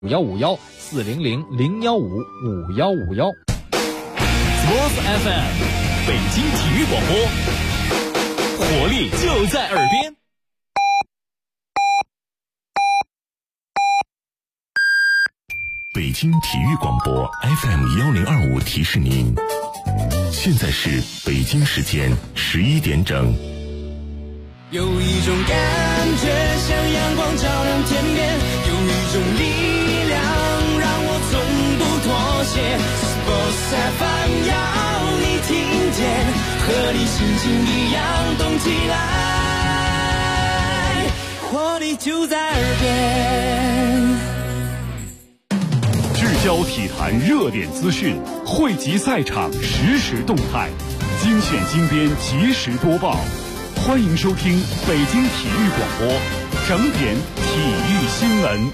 515140005155。 Sports FM 北京体育广播，活力就在耳边。 北京体育广播 FM1025 提示您，现在是北京时间11点整。 有一种感觉像阳光照亮天边，有一种力量让我从不妥协。Sports FM 要你听见，和你心情一样动起来，活力就在耳边。 聚焦体坛热点资讯，汇集赛场实时动态，精选精编及时播报。欢迎收听北京体育广播整点体育新闻。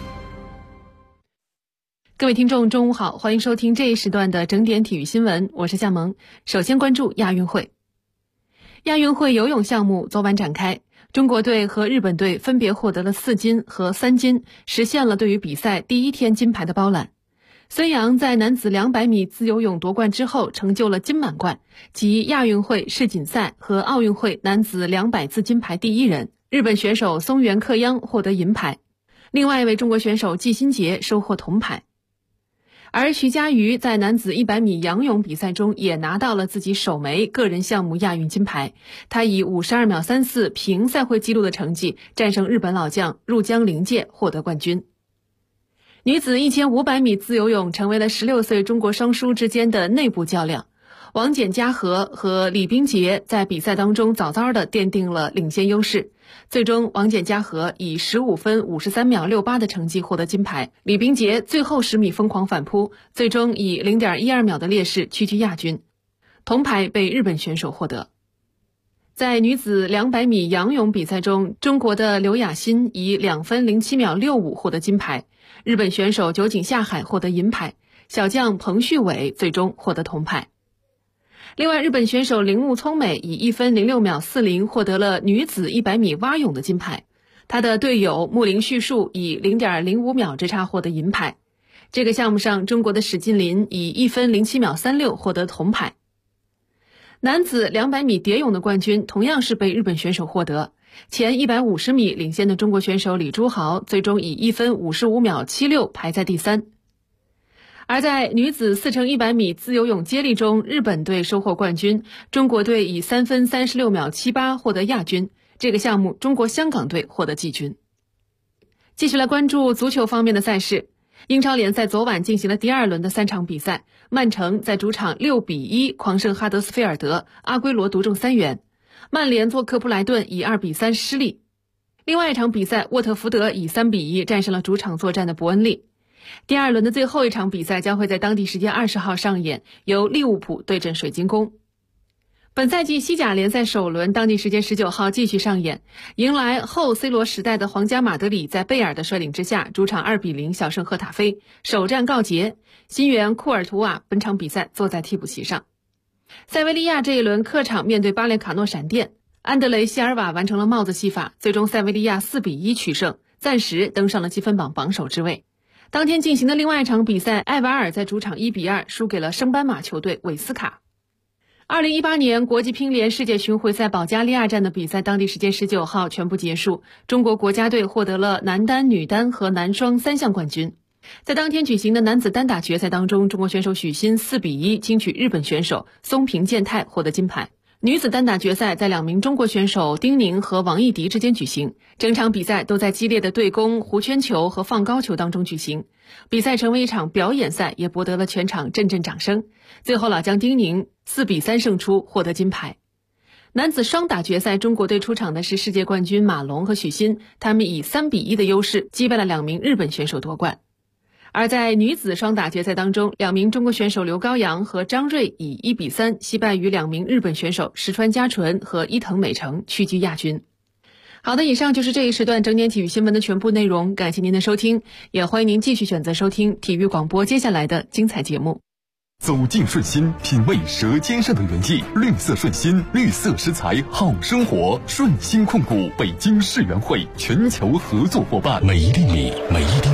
各位听众中午好，欢迎收听这一时段的整点体育新闻，我是夏萌。首先关注亚运会。亚运会游泳项目昨晚展开，中国队和日本队分别获得了4金和3金，实现了对于比赛第一天金牌的包揽。孙杨在男子200米自由泳夺冠之后，成就了金满贯，即亚运会世锦赛和奥运会男子200字金牌第一人。日本选手松原克央获得银牌，另外一位中国选手季新杰收获铜牌。而徐嘉余在男子100米仰泳比赛中也拿到了自己首枚个人项目亚运金牌，他以52秒34平赛会纪录的成绩战胜日本老将入江陵介获得冠军。女子1500米自由泳成为了16岁中国双姝之间的内部较量，王简嘉禾和李冰洁在比赛当中早早的奠定了领先优势，最终王简嘉禾以15分53秒68的成绩获得金牌，李冰洁最后10米疯狂反扑，最终以 0.12 秒的劣势屈居亚军，铜牌被日本选手获得。在女子200米仰泳比赛中，中国的刘雅欣以2分07秒65获得金牌，日本选手酒井夏海获得银牌，小将彭旭伟最终获得铜牌。另外，日本选手铃木聪美以1分06秒40获得了女子100米蛙泳的金牌，她的队友木林旭树以 0.05 秒之差获得银牌。这个项目上，中国的史晋林以1分07秒36获得铜牌。男子200米蝶泳的冠军同样是被日本选手获得，前150米领先的中国选手李朱豪最终以1分55秒76排在第3。而在女子4×100米自由泳接力中，日本队收获冠军，中国队以3分36秒78获得亚军，这个项目中国香港队获得季军。继续来关注足球方面的赛事。英超联赛昨晚进行了第2轮的3场比赛，曼城在主场6-1狂胜哈德斯菲尔德，阿圭罗独中3元。曼联做客布莱顿以2-3失利。另外一场比赛，沃特福德以3-1战胜了主场作战的伯恩利。第2轮的最后一场比赛将会在当地时间20号上演，由利物浦对阵水晶宫。本赛季西甲联赛首轮当地时间19号继续上演，迎来后 C 罗时代的皇家马德里在贝尔的率领之下，主场2-0小胜赫塔菲，首战告捷。新援库尔图瓦本场比赛坐在替补席上。塞维利亚这一轮客场面对巴列卡诺闪电，安德雷希尔瓦完成了帽子戏法，最终塞维利亚4-1取胜，暂时登上了积分榜榜首之位。当天进行的另外一场比赛，埃瓦尔在主场1-2输给了升班马球队韦斯卡。2018年国际乒联世界巡回赛保加利亚站的比赛当地时间19号全部结束，中国国家队获得了男单、女单和男双3项冠军。在当天举行的男子单打决赛当中，中国选手许昕4-1轻取日本选手松平健太获得金牌。女子单打决赛在2名中国选手丁宁和王艺迪之间举行，整场比赛都在激烈的对攻、弧圈球和放高球当中举行。比赛成为一场表演赛，也博得了全场阵阵掌声。最后老将丁宁4-3胜出，获得金牌。男子双打决赛，中国队出场的是世界冠军马龙和许昕，他们以3-1的优势击败了2名日本选手夺冠。而在女子双打决赛当中，2名中国选手刘高阳和张睿以1-3惜败于2名日本选手石川佳纯和伊藤美诚，屈居亚军。好的，以上就是这一时段整点体育新闻的全部内容，感谢您的收听，也欢迎您继续选择收听体育广播接下来的精彩节目。 走进顺心，品味舌尖上的原意，绿色顺心，绿色食材好生活。顺心控股北京世园会全球合作伙伴，每一粒米，每一滴奶，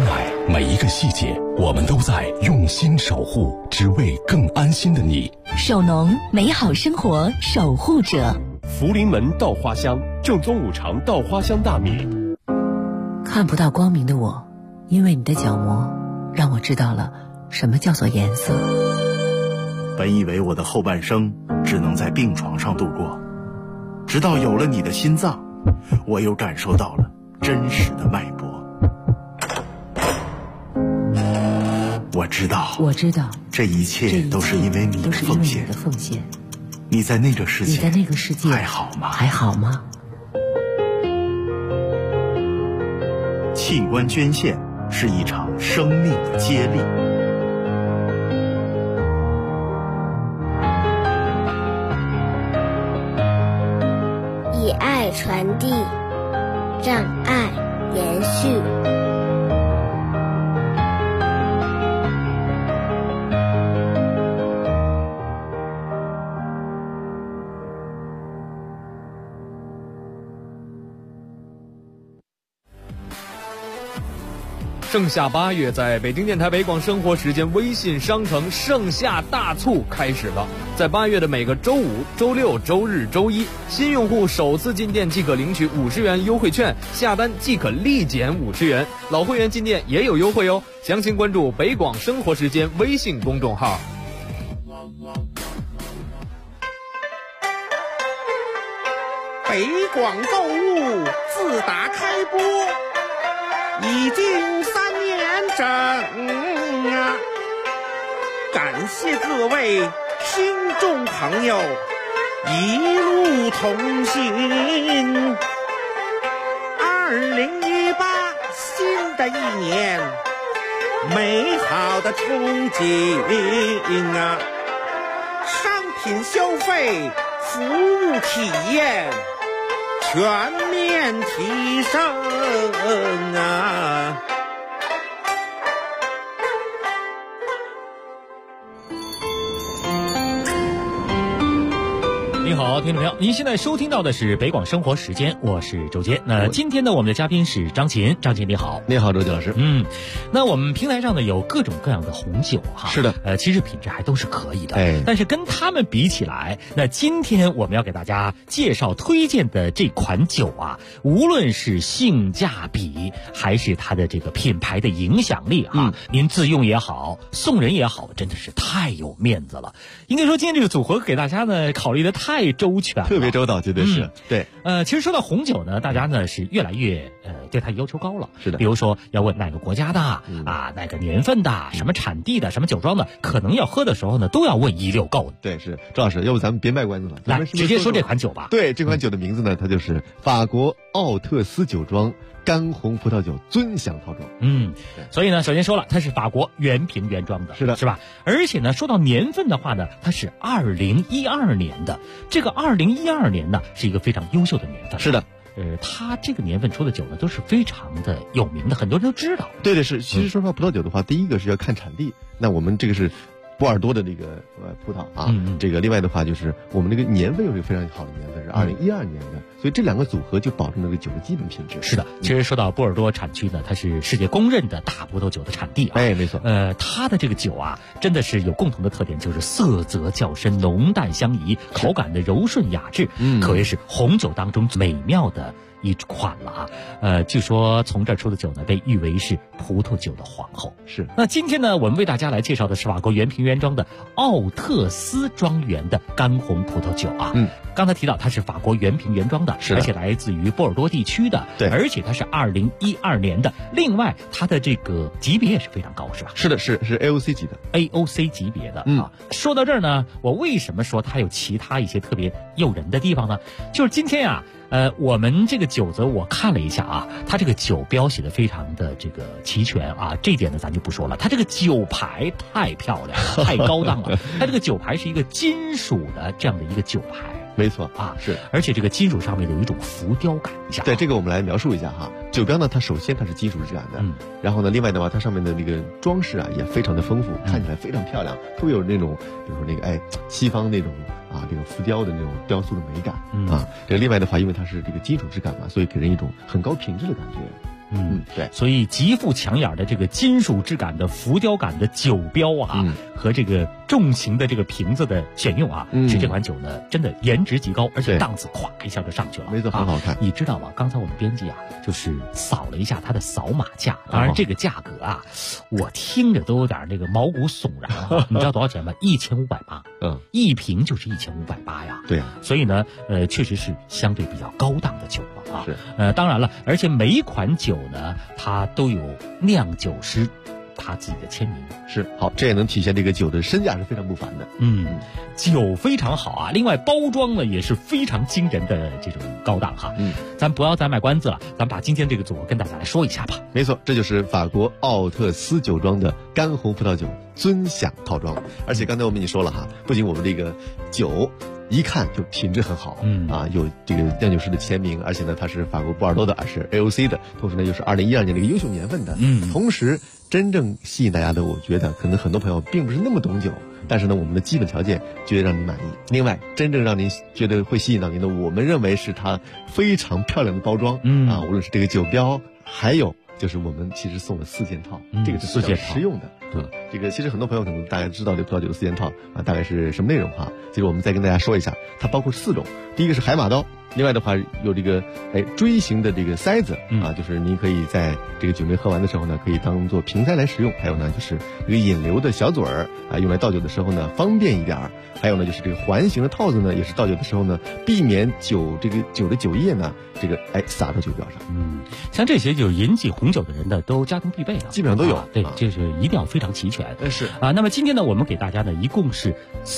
每一个细节，我们都在用心守护，只为更安心的你。 守农，美好生活守护者。 福临门稻花香，正宗五常稻花香大米。 看不到光明的我，因为你的角膜，让我知道了什么叫做颜色。 本以为我的后半生只能在病床上度过，直到有了你的心脏，我又感受到了真实的脉搏。我知道，这一切都是因为你的奉献。你在那个世界还好吗？器官捐献是一场生命的接力。 以爱传递，让爱延续。 盛夏8月，在北京电台北广生活时间微信商城盛夏大促开始了。在8月的每个周五、周六、周日、周一，新用户首次进店即可领取50元优惠券，下单即可立减50元。老会员进店也有优惠哦。详情关注北广生活时间微信公众号。 北广购物自打开播已经3年整啊！感谢各位听众朋友一路同行。2018新的一年，美好的憧憬啊！商品消费、服务体验全面提升啊！ 您好，听众朋友，您现在收听到的是北广生活时间，我是周杰。那今天呢，我们的嘉宾是张琴，张琴你好。 你好，周杰老师。 那我们平台上呢有各种各样的红酒哈。 是的， 其实品质还都是可以的。但是跟他们比起来，那今天我们要给大家介绍推荐的这款酒啊，无论是性价比还是它的这个品牌的影响力啊，您自用也好，送人也好，真的是太有面子了。应该说今天这个组合给大家呢考虑的太周全了， 特别周到，绝对是。对， 其实说到红酒呢，大家呢是越来越对它要求高了。 是的， 比如说要问哪个国家的啊，哪个年份的，什么产地的，什么酒庄的，可能要喝的时候呢都要问一溜够的。 对，是周老师，要不咱们别卖关子了， 来直接说这款酒吧。 对，这款酒的名字呢，它就是法国奥特斯酒庄干红葡萄酒尊享套装。 所以呢，首先说了，它是法国原瓶原装的， 是的， 是吧？而且呢，说到年份的话呢，它是2012年的。这个2012年呢，是一个非常优秀的年份。 是的， 它这个年份出的酒呢，都是非常的有名的，很多人都知道。 对对是。其实说实话，葡萄酒的话，第一个是要看产地。那我们这个是波尔多的这个葡萄啊，这个另外的话就是我们这个年份又是非常好的年份，是2012年的，所以这两个组合就保证了这个酒的基本品质。 是的，其实说到波尔多产区呢，它是世界公认的大葡萄酒的产地啊。 没错。 它的这个酒啊，真的是有共同的特点，就是色泽较深，浓淡相宜，口感的柔顺雅致，可谓是红酒当中美妙的一款了啊。据说从这儿出的酒呢，被誉为是葡萄酒的皇后。 是。 那今天呢，我们为大家来介绍的是法国原瓶原装的奥特斯庄园的干红葡萄酒啊。刚才提到它是法国原瓶原装的，而且来自于波尔多地区的。 对。 而且它是2012年的。另外，它的这个级别也是非常高，是吧？ 是的，是 AOC 级的。 AOC 级别的啊。说到这儿呢，我为什么说它有其他一些特别诱人的地方呢？就是今天啊。我们这个酒则我看了一下啊，它这个酒标写的非常的这个齐全啊，这点呢咱就不说了。它这个酒牌太漂亮了，太高档了。它这个酒牌是一个金属的这样的一个酒牌。 没错啊， 是， 而且这个金属上面有一种浮雕感。 对，这个我们来描述一下哈。酒标呢，它首先它是金属质感的，然后呢，另外的话，它上面的那个装饰啊也非常的丰富，看起来非常漂亮，特别有那种，比如说那个西方那种啊这个浮雕的那种雕塑的美感啊。这个另外的话，因为它是这个金属质感嘛，所以给人一种很高品质的感觉。 对， 所以极富抢眼的这个金属质感的浮雕感的酒标啊，和这个重型的这个瓶子的选用啊，使这款酒呢真的颜值极高，而且档次咵一下就上去了， 没错，很好看。 你知道吗？刚才我们编辑啊，就是扫了一下它的扫码价，当然这个价格啊，我听着都有点那个毛骨悚然啊。你知道多少钱吗？1580，一瓶就是1580呀。 对呀， 所以呢，确实是相对比较高档的酒了啊。 是， 当然了，而且每一款酒呢，它都有酿酒师他自己的签名。 是，好，这也能体现这个酒的身价是非常不凡的。 酒非常好啊，另外包装呢也是非常惊人的这种高档哈。咱不要再卖关子了，咱把今天这个组合跟大家来说一下吧。 没错，这就是法国奥特斯酒庄的干红葡萄酒尊享套装。而且刚才我们已经说了哈，不仅我们这个酒一看就品质很好，有这个酿酒师的签名，而且呢它是法国波尔多的，而是 AOC 的，同时呢又是2012年这个优秀年份的。同时真正吸引大家的，我觉得可能很多朋友并不是那么懂酒，但是呢我们的基本条件绝对让您满意。另外真正让您觉得会吸引到您的，我们认为是它非常漂亮的包装，无论是这个酒标，还有就是我们其实送了4件套，这个是比较实用的。这个其实很多朋友可能大概知道这葡萄酒的4件套大概是什么内容哈。其实我们再跟大家说一下，它包括4种。第一个是海马刀，另外的话有这个锥形的这个塞子就是您可以在这个酒没喝完的时候呢，可以当做瓶塞来使用。还有呢就是这个引流的小嘴儿用来倒酒的时候呢方便一点。还有呢就是这个环形的套子呢，也是倒酒的时候呢避免酒的酒液呢这个洒到酒标上。 像这些就是饮起红酒的人呢都家庭必备了， 基本上都有。 对，就是一定要非常齐全。 是那么今天呢我们给大家呢一共是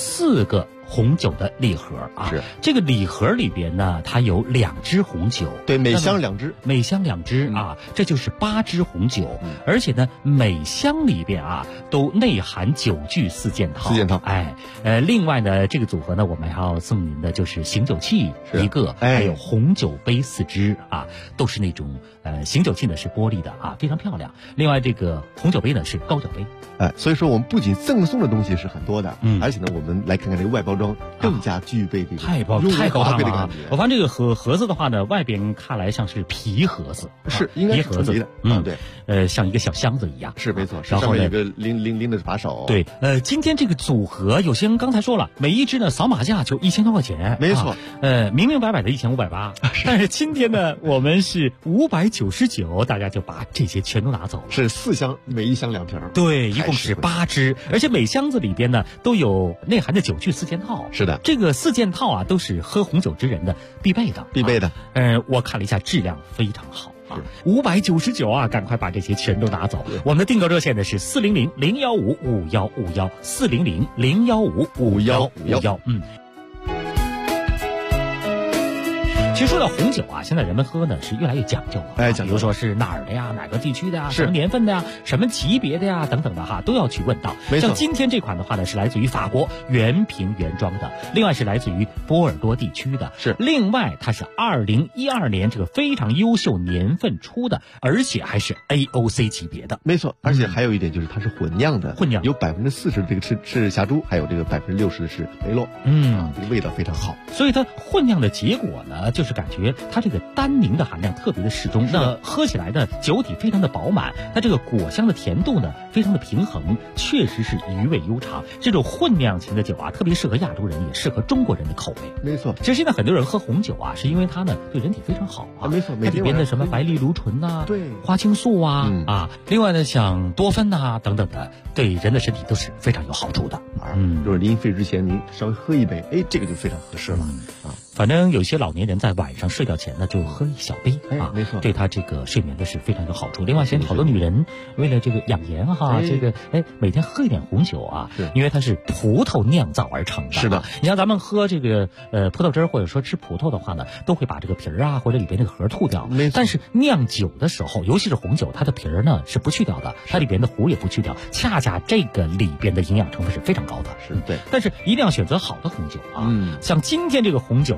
4个红酒的礼盒啊。 是， 这个礼盒里边呢它有2支红酒， 对，每箱2支， 每箱2支啊，这就是8支红酒。而且呢每箱里边都内含酒具4件套。另外呢这个组合呢我们还要送您的就是醒酒器1个，还有红酒杯4支都是那种醒酒器呢是玻璃的非常漂亮。另外这个红酒杯呢是高脚杯。 所以说我们不仅赠送的东西是很多的，而且呢我们来看看这个外包装更加具备这个太高档了。我发现这个盒子的话呢，外边看来像是皮盒子， 是应该是纯皮的， 对，像一个小箱子一样， 是没错。然后呢有个拎的把手。 对，今天这个组合有些人刚才说了，每一支呢扫码价就1000多块钱， 没错。 明明白白的1580，但是今天呢我们是599，大家就把这些全都拿走了。 是4箱，每一箱2瓶。 对，一共是8支，而且每箱子里边呢都有内含的酒具4件套。 是的， 这个4件套都是喝红酒之人的必备的。我看了一下，质量非常好599赶快把这些全都拿走。我们的订购热线呢是400-015-5151，400-015-5151。其实说到红酒现在人们喝呢是越来越讲究了，比如说是哪儿的呀，哪个地区的呀，什么年份的呀，什么级别的呀，等等的都要去问到。像今天这款的话呢是来自于法国原瓶原装的，另外是来自于波尔多地区的，另外它是2012年这个非常优秀年份出的，而且还是 AOC 级别的。 没错，而且还有一点就是它是混酿的，有40%的这个是霞珠，还有这个60%的是梅洛，这个味道非常好。 所以它混酿的结果呢就是感觉它这个单宁的含量特别的适中，那喝起来呢酒体非常的饱满，它这个果香的甜度呢非常的平衡，确实是余味悠长。这种混酿型的酒特别适合亚洲人，也适合中国人的口味。 没错， 其实现在很多人喝红酒是因为它呢对人体非常好没错， 它里边的什么白藜芦醇对， 花青素另外呢像多酚等等的，对人的身体都是非常有好处的。 就是临睡之前您稍微喝一杯，这个就非常合适了反正有些老年人在晚上睡觉前呢就喝一小杯没错， 对他这个睡眠的是非常有好处。另外现在好多女人为了这个养颜这个每天喝一点红酒因为它是葡萄酿造而成的。 是的， 你像咱们喝这个葡萄汁儿或者说吃葡萄的话呢，都会把这个皮儿或者里边那个核吐掉。但是酿酒的时候，尤其是红酒，它的皮儿呢是不去掉的，它里边的核也不去掉，恰恰这个里边的营养成分是非常高的。 是对， 但是一定要选择好的红酒像今天这个红酒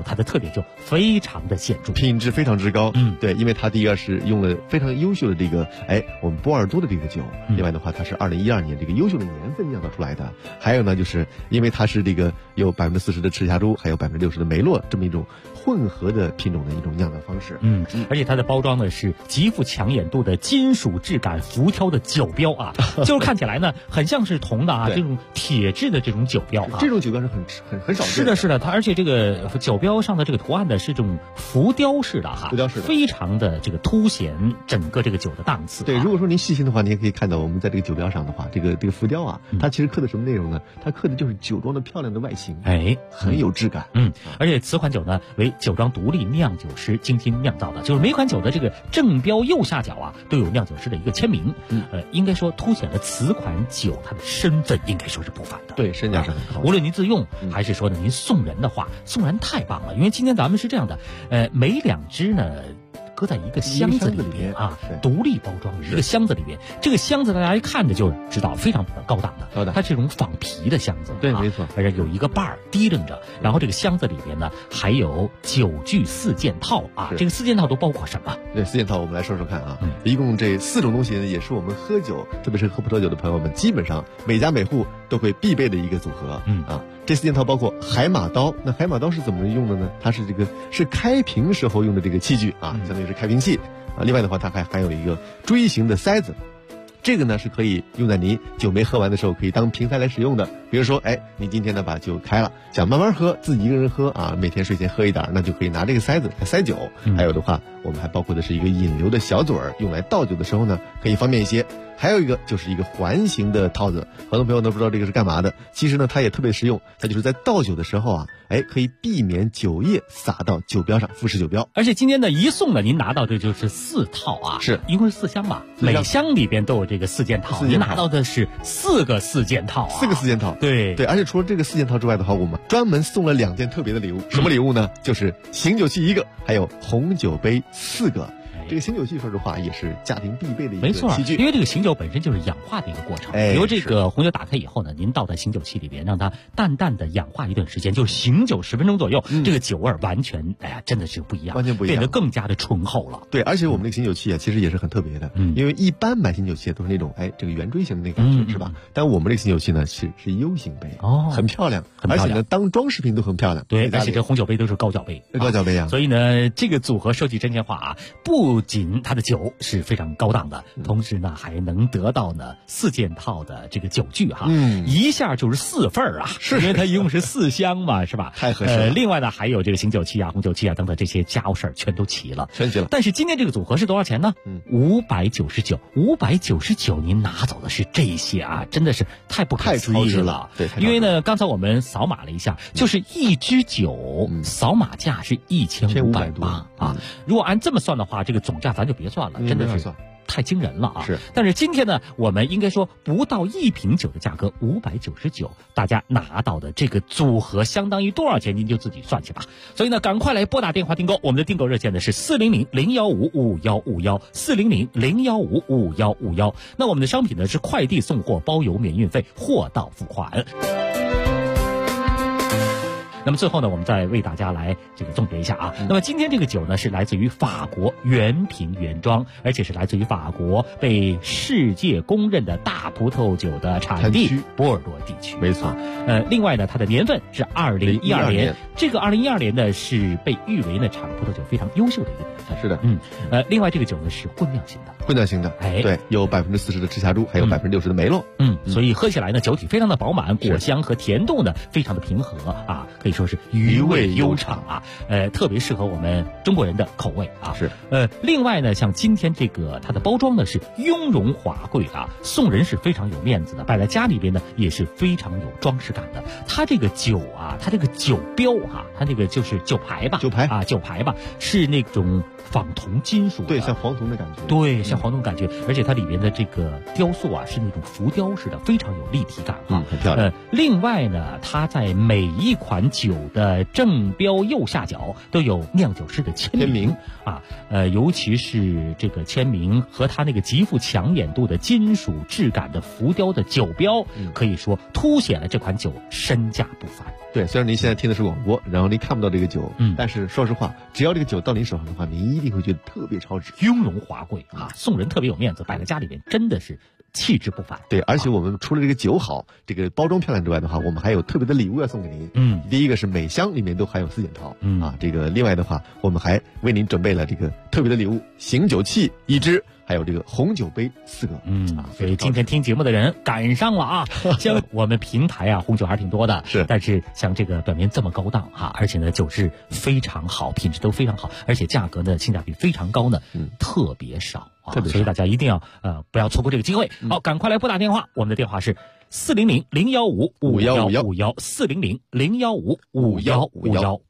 它的特点就非常的显著， 品质非常之高。对，因为它第一个是用了非常优秀的这个我们波尔多的这个酒，另外的话它是2012年这个优秀的年份酿造出来的。还有呢，就是因为它是这个有40%的赤霞珠，还有60%的梅洛这么一种混合的品种的一种酿造方式。 而且它的包装呢是极富抢眼度的金属质感浮挑的酒标啊，就是看起来呢很像是铜的啊，这种铁质的这种酒标啊， 这种酒标是很少见的。 是的，它而且这个酒标上的这个图案呢是这种浮雕式的哈， 浮雕式的， 非常的这个凸显整个这个酒的档次。 对，如果说您细心的话，您也可以看到我们在这个酒标上的话，这个浮雕啊，它其实刻的什么内容呢？它刻的就是酒庄的漂亮的外形，很有质感。 而且此款酒呢为酒庄独立酿酒师精心酿造的，就是每款酒的这个正标右下角啊都有酿酒师的一个签名。应该说凸显了此款酒它的身份应该说是不凡的。 对，身价是很高。 无论您自用还是说呢您送人的话，送人太棒了。因为今天咱们是这样的，每2支呢搁在一个箱子里面啊，独立包装一个箱子里面。这个箱子大家一看着就知道非常高档的，它是这种仿皮的箱子， 对，没错， 而且有一个把儿提楞着。然后这个箱子里边呢还有酒具4件套啊，这个4件套都包括什么？ 对，4件套我们来说说看啊。一共这4种东西呢，也是我们喝酒，特别是喝葡萄酒的朋友们，基本上每家每户都会必备的一个组合。这4件套包括海马刀。那海马刀是怎么用的呢？它是是开瓶时候用的这个器具啊，相当于是开瓶器啊。另外的话，它还含有一个锥形的塞子，这个呢是可以用在你酒没喝完的时候，可以当瓶塞来使用的。比如说，你今天呢把酒开了，想慢慢喝，自己一个人喝啊，每天睡前喝一点，那就可以拿这个塞子来塞酒。还有的话，我们还包括的是一个引流的小嘴儿，用来倒酒的时候呢可以方便一些。还有一个就是一个环形的套子，很多朋友都不知道这个是干嘛的。其实呢，它也特别实用，它就是在倒酒的时候啊，可以避免酒液洒到酒标上，腐蚀酒标。 而且今天呢，一送呢，您拿到的就是4套啊， 是一共是4箱吧？每箱里边都有这个4件套，您拿到的是4个4件套啊 ，4个4件套。 对， 而且除了这个4件套之外的话，我们专门送了2件特别的礼物。什么礼物呢？就是醒酒器1个，还有红酒杯4个。这个醒酒器说实话也是家庭必备的一个器具， 因为这个醒酒本身就是氧化的一个过程。比如这个红酒打开以后呢，您倒在醒酒器里边，让它淡淡的氧化一段时间，就是醒酒10分钟左右，这个酒味完全真的是不一样， 完全不一样， 变得更加的醇厚了。 对，而且我们这个醒酒器啊，其实也是很特别的，因为一般买醒酒器都是那种这个圆锥形的那个感觉，是吧？但我们这个醒酒器呢是 U 型杯，很漂亮，而且呢当装饰品都很漂亮。 对，而且这红酒杯都是高脚杯， 高脚杯啊。 所以呢，这个组合设计真心话啊，不仅它的酒是非常高档的，同时呢还能得到呢4件套的这个酒具哈，一下就是4份啊，因为它一共是4箱嘛，是吧？ 太合适了。 另外呢还有这个醒酒器啊、红酒器啊等等这些家务事儿全都齐了， 全齐了。 但是今天这个组合是多少钱呢？599，您拿走的是这些啊，真的是太不可思议了。 对， 因为呢刚才我们扫码了一下，就是一支酒扫码价是1500八啊。如果按这么算的话，这个总价咱就别算了，真的是太惊人了啊！ 是， 但是今天呢，我们应该说不到1瓶酒的价格599，大家拿到的这个组合相当于多少钱？您就自己算去吧。所以呢，赶快来拨打电话订购，我们的订购热线呢是400-015-5151，400-015-5151。那我们的商品呢是快递送货，包邮免运费，货到付款。那么最后呢，我们再为大家来这个总结一下啊。那么今天这个酒呢，是来自于法国原瓶原装，而且是来自于法国被世界公认的大葡萄酒的产地波尔多地区。 没错。 另外呢，它的年份是2012年。这个2012年呢，是被誉为呢产葡萄酒非常优秀的一个年份。 是的。 另外这个酒呢是混酿型的。 混酿型的，对，有40%的赤霞珠，还有60%的梅洛。 所以喝起来呢，酒体非常的饱满，果香和甜度呢非常的平和啊，可以说是余味悠长啊，特别适合我们中国人的口味啊。 是， 另外呢，像今天这个它的包装呢是雍容华贵啊，送人是非常有面子的，摆在家里边呢也是非常有装饰感的。它这个酒啊，它这个酒标啊，它这个就是酒牌吧，酒牌吧，是那种仿铜金属的， 对，像黄铜的感觉， 对，像黄铜感觉，而且它里面的这个雕塑啊是那种浮雕式的，非常有立体感啊， 很漂亮。 另外呢，它在每一款酒的正标右下角都有酿酒师的签名啊，尤其是这个签名和它那个极富抢眼度的金属质感的浮雕的酒标，可以说凸显了这款酒身价不凡。 对，虽然您现在听的是广播，然后您看不到这个酒，但是说实话，只要这个酒到您手上的话，您一定会觉得特别超值， 雍容华贵啊，送人特别有面子，摆在家里面真的是气质不凡。 对，而且我们除了这个酒好，这个包装漂亮之外的话，我们还有特别的礼物要送给您。第一个是每箱里面都含有4件套，这个另外的话，我们还为您准备了这个特别的礼物，醒酒器1支。还有这个红酒杯4个， 所以今天听节目的人赶上了啊！像我们平台啊，红酒还是挺多的， 是， 但是像这个表面这么高档哈，而且呢酒质非常好，品质都非常好，而且价格呢性价比非常高呢，特别少啊，所以大家一定要不要错过这个机会。好，赶快来拨打电话，我们的电话是400-015-5151，400-015-5151。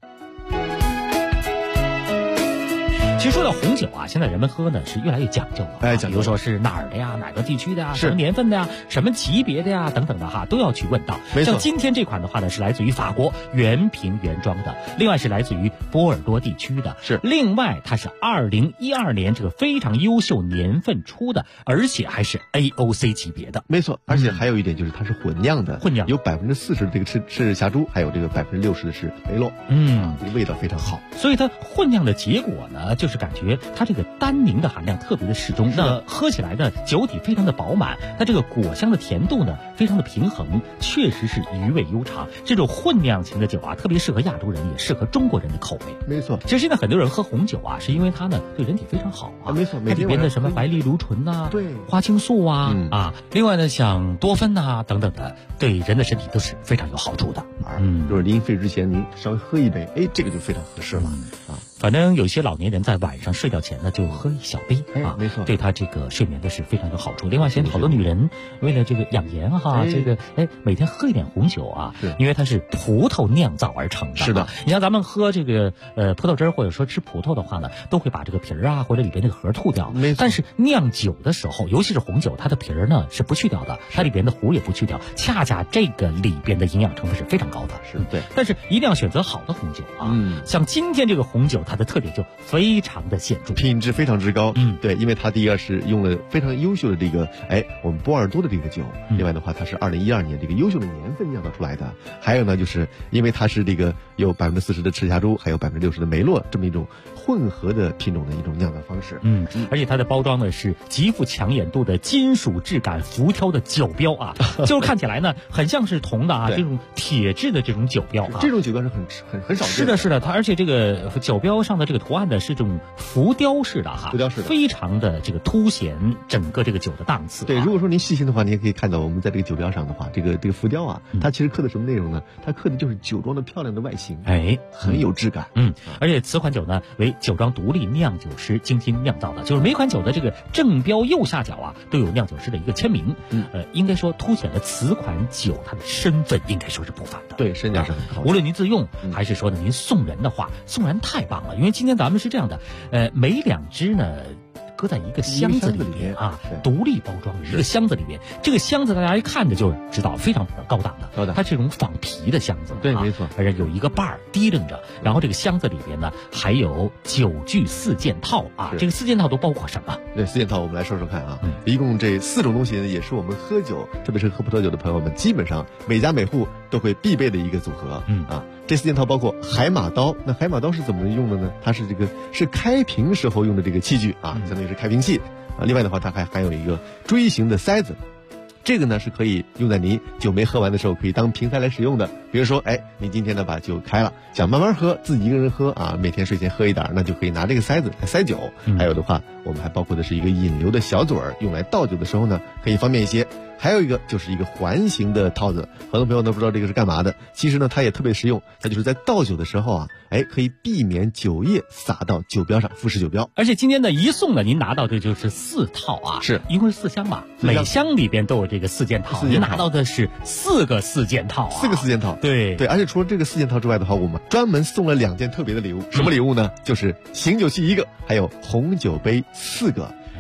其实说到红酒啊，现在人们喝呢是越来越讲究了，比如说是哪儿的呀，哪个地区的呀，什么年份的呀，什么级别的呀，等等的哈，都要去问到。像今天这款的话呢，是来自于法国原瓶原装的，另外是来自于波尔多地区的， 是。 另外它是2012年这个非常优秀年份出的，而且还是 AOC 级别的。 没错，而且还有一点就是它是混酿的，有40%的这个是霞珠，还有这个60%的是梅洛，这个味道非常好。 所以它混酿的结果呢，就是感觉它这个单宁的含量特别的适中，那喝起来呢酒体非常的饱满，它这个果香的甜度呢非常的平衡，确实是余味悠长。这种混酿型的酒啊，特别适合亚洲人，也适合中国人的口味。 没错， 其实现在很多人喝红酒啊，是因为它呢对人体非常好啊。 没错， 它里边的什么白藜芦醇呐， 对， 花青素啊，另外呢像多酚呐等等的，对人的身体都是非常有好处的。 就是临睡之前您稍微喝一杯，这个就非常合适了反正有些老年人在晚上睡觉前呢，就喝一小杯没错， 对他这个睡眠的是非常有好处。另外，现在好多女人为了这个养颜这个每天喝一点红酒啊，因为它是葡萄酿造而成的。 是的， 你像咱们喝这个葡萄汁儿，或者说吃葡萄的话呢，都会把这个皮儿或者里边那个核吐掉。但是酿酒的时候，尤其是红酒，它的皮儿呢是不去掉的，它里边的核也不去掉，恰恰这个里边的营养成分是非常高的。 是对， 但是一定要选择好的红酒啊。像今天这个红酒，它的特点就非常的显著， 品质非常之高。对，因为它第一个是用了非常优秀的这个我们波尔多的这个酒，另外的话它是2012年这个优秀的年份酿造出来的。还有呢，就是因为它是这个有40%的赤霞珠，还有60%的梅洛这么一种混合的品种的一种酿造方式。 而且它的包装呢是极富抢眼度的金属质感浮雕的酒标啊，就是看起来呢很像是铜的啊，这种铁质的这种酒标啊， 这种酒标是很少见的。 是的，它而且这个酒标上的这个图案呢是这种浮雕式的哈， 浮雕式的， 非常的这个凸显整个这个酒的档次。 对，如果说您细心的话，您也可以看到我们在这个酒标上的话，这个浮雕啊，它其实刻的什么内容呢？它刻的就是酒庄的漂亮的外形，很有质感。 而且此款酒呢为酒庄独立酿酒师精心酿造的，就是每款酒的这个正标右下角啊都有酿酒师的一个签名。应该说凸显了此款酒它的身份，应该说是不凡的。 对，身价是很高。 无论您自用还是说呢您送人的话，送人太棒了，因为今天咱们是这样的，每2支呢搁在一个箱子里面啊，独立包装一个箱子里面。这个箱子大家一看着就知道非常高档的，它是这种仿皮的箱子， 对，没错， 而且有一个把儿提楞着，然后这个箱子里边呢还有酒具4件套啊。这个4件套都包括什么？ 对，4件套我们来说说看啊。一共这4种东西呢，也是我们喝酒，特别是喝葡萄酒的朋友们，基本上每家每户都会必备的一个组合。这4件套包括海马刀。那海马刀是怎么用的呢？它是是开瓶时候用的这个器具啊，相当于是开瓶器啊。另外的话，它还含有一个锥形的塞子，这个呢是可以用在您酒没喝完的时候，可以当瓶塞来使用的。比如说，你今天呢把酒开了，想慢慢喝，自己一个人喝啊，每天睡前喝一点，那就可以拿这个塞子来塞酒。还有的话，我们还包括的是一个引流的小嘴儿，用来倒酒的时候呢，可以方便一些。还有一个就是一个环形的套子，很多朋友都不知道这个是干嘛的。其实呢，它也特别实用，它就是在倒酒的时候啊，可以避免酒液洒到酒标上，腐蚀酒标。 而且今天的一送呢，您拿到的就是4套啊， 是一共是4箱吧，每箱里边都有这个4件套，您拿到的是4个4件套 ，4个4件套， 对， 而且除了这个4件套之外的话，我们专门送了2件特别的礼物。什么礼物呢？就是醒酒器1个，还有红酒杯4个。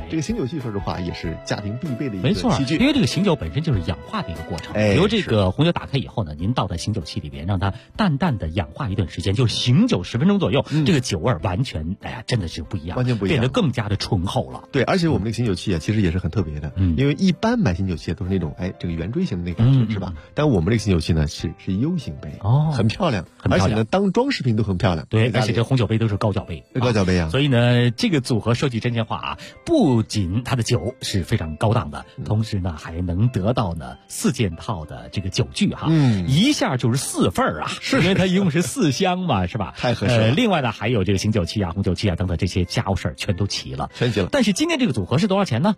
这个醒酒器说实话也是家庭必备的一个器具， 因为这个醒酒本身就是氧化的一个过程。比如这个红酒打开以后呢，您倒在醒酒器里边，让它淡淡的氧化一段时间，就是醒酒10分钟左右，这个酒味完全真的是不一样， 完全不一样， 变得更加的醇厚了。 对，而且我们这个醒酒器啊，其实也是很特别的，因为一般买醒酒器都是那种这个圆锥形的那个感觉，是吧？但我们这个醒酒器呢是 U 型杯，很漂亮，而且呢当装饰品都很漂亮。 对，而且这红酒杯都是高脚杯， 高脚杯啊。 所以呢，这个组合说句真心话啊，不仅它的酒是非常高档的，同时呢还能得到呢4件套的这个酒具哈，一下就是4份啊，是因为它一共是4箱嘛，是吧？ 太合适了。 另外呢还有这个醒酒器啊、红酒器啊等等这些家务事儿全都齐了， 全齐了。 但是今天这个组合是多少钱呢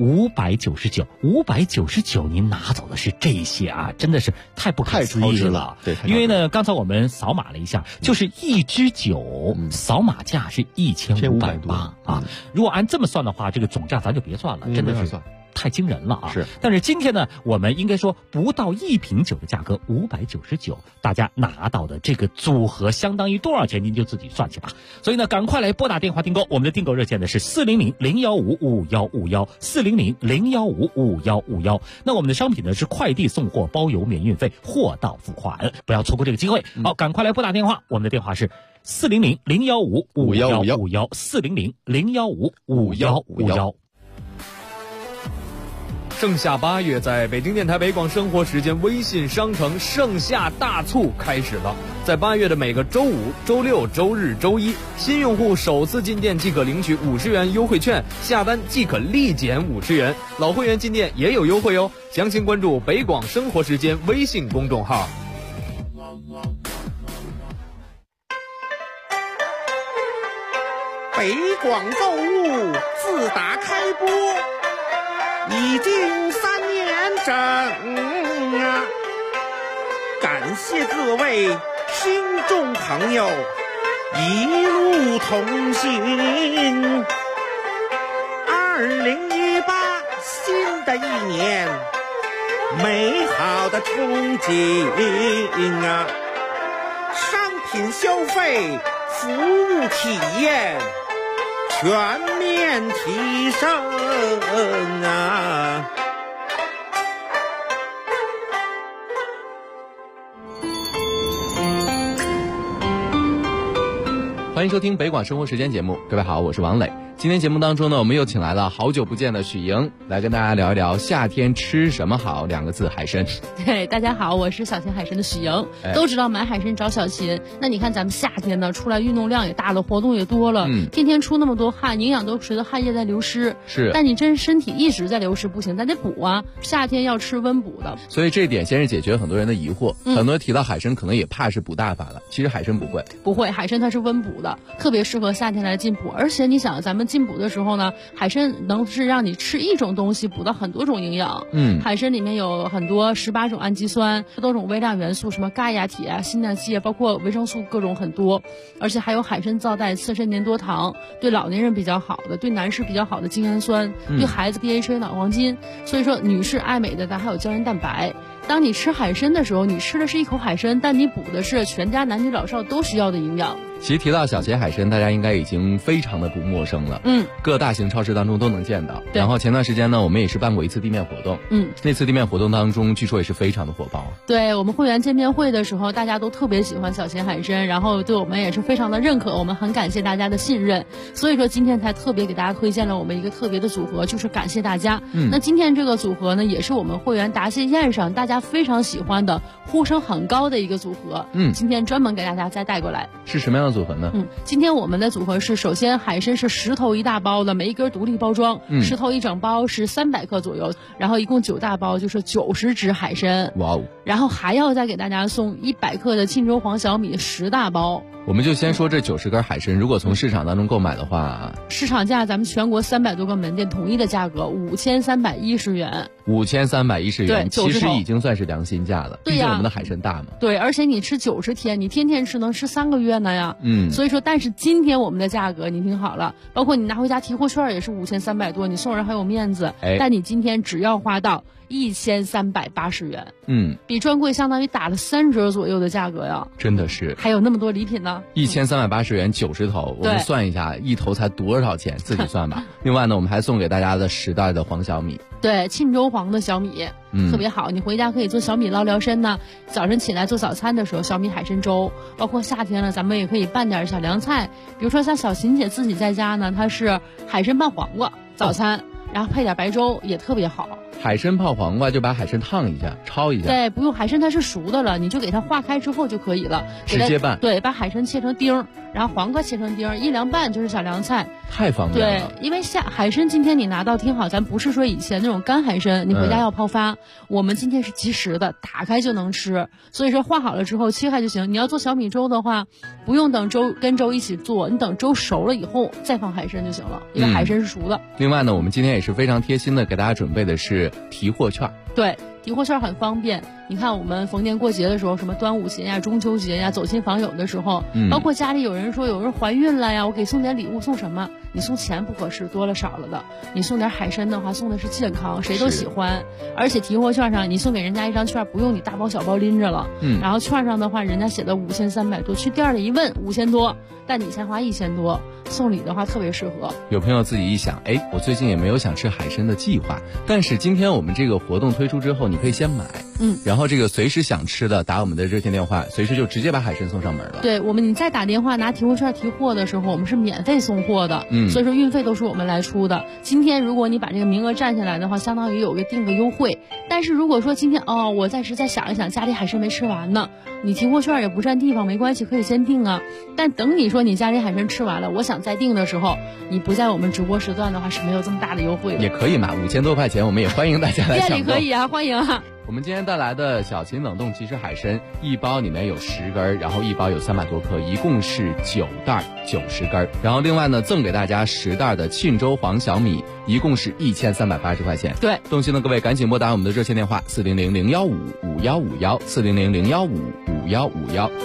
？599，599您拿走的是这些啊，真的是太不可思议了。 对， 因为呢刚才我们扫码了一下，就是一支酒扫码价是1500多啊。如果按这么算的话，这个总价咱就别算了，真的是太惊人了啊！ 是， 但是今天呢，我们应该说不到1瓶酒的价格599，大家拿到的这个组合相当于多少钱？您就自己算去吧。所以呢，赶快来拨打电话订购，我们的订购热线呢是400-015-5151，400-015-5151。那我们的商品呢是快递送货包邮免运费，货到付款，不要错过这个机会。好，赶快来拨打电话，我们的电话是400-015-5151，400-015-5151。 盛夏8月，在北京电台北广生活时间微信商城盛夏大促开始了。在8月的每个周五、周六、周日、周一，新用户首次进店即可领取50元优惠券，下单即可立减50元。老会员进店也有优惠哦。详情关注北广生活时间微信公众号。 北广购物自打开播已经3年整啊！感谢各位听众朋友一路同行。2018新的一年，美好的憧憬啊！商品消费、服务体验全面提升啊！ 欢迎收听北广生活时间节目，各位好，我是王磊。今天节目当中呢，我们又请来了好久不见的许莹，来跟大家聊一聊夏天吃什么好2个字，海参。 对，大家好，我是小秦海参的许莹。都知道买海参找小秦，那你看咱们夏天呢，出来运动量也大了，活动也多了，天天出那么多汗，营养都随着汗液在流失。 是， 但你真身体一直在流失不行，咱得补啊。夏天要吃温补的， 所以这一点先是解决很多人的疑惑。很多人提到海参，可能也怕是补大发了，其实海参不会， 不会，海参它是温补的，特别适合夏天来进补。而且你想，咱们进补的时候呢，海参能是让你吃一种东西补到很多种营养。海参里面有很多18种氨基酸，多种微量元素，什么钙呀、铁啊、锌啊、硒啊，包括维生素各种很多。而且还有海参皂带刺身粘多糖，对老年人比较好的，对男士比较好的精氨酸，对孩子 DHA 脑黄金。所以说女士爱美的，咱还有胶原蛋白。当你吃海参的时候，你吃的是一口海参，但你补的是全家男女老少都需要的营养。 其实提到小秦海参，大家应该已经非常的不陌生了。各大型超市当中都能见到。然后前段时间呢，我们也是办过一次地面活动。那次地面活动当中，据说也是非常的火爆。 对，我们会员见面会的时候，大家都特别喜欢小秦海参，然后对我们也是非常的认可，我们很感谢大家的信任。所以说今天才特别给大家推荐了我们一个特别的组合，就是感谢大家。那今天这个组合呢，也是我们会员答谢宴上大家非常喜欢的、呼声很高的一个组合。今天专门给大家再带过来。 是什么样的组合呢？ 今天我们的组合是，首先海参是10头1大包的，每一根独立包装，10头1整包是300克左右，然后一共9大包就是90只海参。 哇哦！ 然后还要再给大家送100克的沁州黄小米10大包。 我们就先说这90根海参，如果从市场当中购买的话， 市场价咱们全国300多个门店统一的价格5310元。 5310元，其实头已经算是良心价了。 对呀， 毕竟我们的海参大嘛。 对，而且你吃90天，你天天吃能吃3个月呢呀。所以说，但是今天我们的价格你听好了，包括你拿回家提货券也是5300多，你送人还有面子。但你今天只要花到1380元，比专柜相当于打了3折左右的价格呀， 真的是。 还有那么多礼品呢 ，1380元90头，我们算一下一头才多少钱，自己算吧。另外呢，我们还送给大家的10袋的黄小米， 对，沁州黄的小米，特别好，你回家可以做小米捞身呢。早晨起来做早餐的时候，小米海参粥，包括夏天了，咱们也可以拌点小凉菜，比如说像小琴姐自己在家呢，她是海参拌黄瓜早餐，然后配点白粥也特别好。 海参泡黄瓜就把海参烫一下，焯一下。 对，不用，海参它是熟的了，你就给它化开之后就可以了， 直接拌。 对，把海参切成丁，然后黄瓜切成丁，一凉拌就是小凉菜， 太方便了。 对，因为海参今天你拿到听好，咱不是说以前那种干海参，你回家要泡发，我们今天是即食的，打开就能吃。所以说化好了之后切开就行。你要做小米粥的话，不用等粥跟粥一起做，你等粥熟了以后再放海参就行了，因为海参是熟的。 另外呢，我们今天也是非常贴心的给大家准备的是提货券。 对，提货券很方便。你看我们逢年过节的时候，什么端午节呀、中秋节呀，走亲访友的时候，包括家里有人说有人怀孕了呀，我给送点礼物，送什么？你送钱不合适，多了少了的。你送点海参的话，送的是健康，谁都喜欢。而且提货券上你送给人家一张券，不用你大包小包拎着了。然后券上的话，人家写的5300多，去店里一问5000多，但你先花1000多，送礼的话特别适合。 有朋友自己一想，我最近也没有想吃海参的计划，但是今天我们这个活动推出之后，你可以先买，然后这个随时想吃的打我们的热线电话，随时就直接把海参送上门了。 对，你再打电话拿提货券提货的时候，我们是免费送货的，所以说运费都是我们来出的。今天如果你把这个名额占下来的话，相当于有个定个优惠。但是如果说今天我再想一想，家里海参没吃完呢，你提货券也不占地方，没关系，可以先定啊。但等你说你家里海参吃完了，我想再定的时候，你不在我们直播时段的话是没有这么大的优惠的。 也可以嘛，5000多块钱，我们也欢迎大家来抢购。 店里可以啊，欢迎啊。 我们今天带来的小秦冷冻即食海参，一包里面有10根，然后一包有300多克，一共是9袋90根。然后另外呢，赠给大家10袋的沁州黄小米，一共是1380块钱。 对， 动心的各位赶紧拨打我们的热线电话400-015-5151，400-015-5151。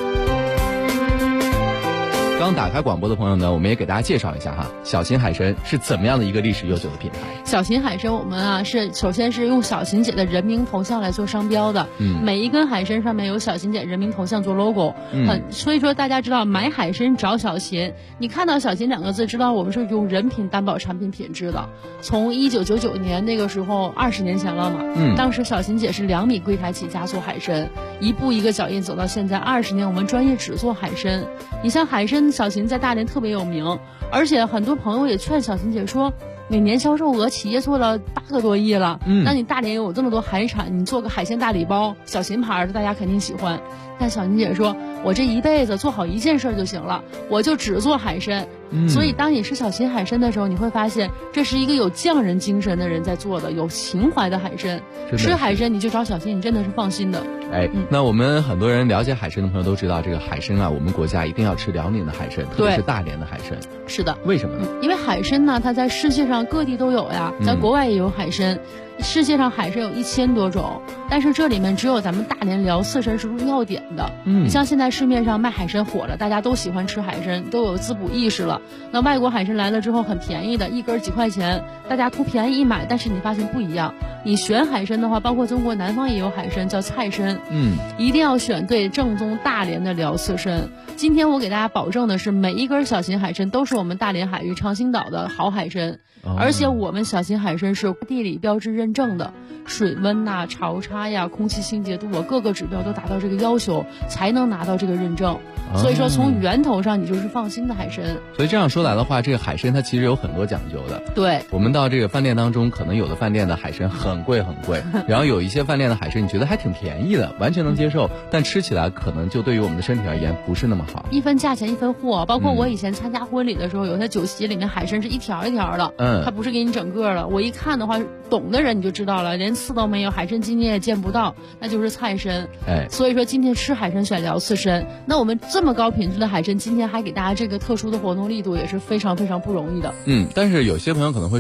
刚打开广播的朋友呢，我们也给大家介绍一下哈，小秦海参是怎么样的一个历史悠久的品牌。 小秦海参我们首先是用小秦姐的人名头像来做商标的，每一根海参上面有小秦姐人名头像做 logo，所以说大家知道买海参找小秦，你看到小秦2个字，知道我们是用人品担保产品品质的。从1999年那个时候20年前了嘛，当时小秦姐是2米柜台起家做海参，一步一个脚印走到现在20年，我们专业只做海参。你像海参小秦在大连特别有名，而且很多朋友也劝小秦姐说，每年销售额企业做了8个多亿了，那你大连有这么多海产，你做个海鲜大礼包，小秦牌的大家肯定喜欢。但小秦姐说，我这一辈子做好一件事就行了，我就只做海参。所以当你吃小秦海参的时候，你会发现这是一个有匠人精神的人在做的，有情怀的海参。吃海参你就找小秦，你真的是放心的。 那我们很多人了解海参的朋友都知道，这个海参啊，我们国家一定要吃辽宁的海参，特别是大连的海参。 是的。 为什么呢？ 因为海参呢，它在世界上各地都有呀，在国外也有海参。世界上海参有1000多种，但是这里面只有咱们大连辽刺参是入药典的。你像现在市面上卖海参火了，大家都喜欢吃海参，都有滋补意识了。那外国海参来了之后很便宜的，一根几块钱，大家图便宜一买，但是你发现不一样。你选海参的话，包括中国南方也有海参叫菜参，一定要选对正宗大连的辽刺参。今天我给大家保证的是，每一根小秦海参都是我们大连海域长兴岛的好海参。而且我们小秦海参是地理标志认证的，水温呐、潮差呀、空气清洁度各个指标都达到这个要求，才能拿到这个认证。所以说从源头上你就是放心的海参。 所以这样说来的话，这个海参它其实有很多讲究的。 对， 我们到这个饭店当中，可能有的饭店的海参很贵很贵，然后有一些饭店的海参你觉得还挺便宜的，完全能接受，但吃起来可能就对于我们的身体而言不是那么好。 一分价钱一分货，包括我以前参加婚礼的时候，有些酒席里面海参是一条一条的，它不是给你整个的。我一看的话，懂的人你就知道了，连刺都没有，海参今天也见不到，那就是菜参。所以说今天吃海参选辽刺参，那我们这么高品质的海参，今天还给大家这个特殊的活动力度，也是非常非常不容易的。 但是有些朋友可能会说，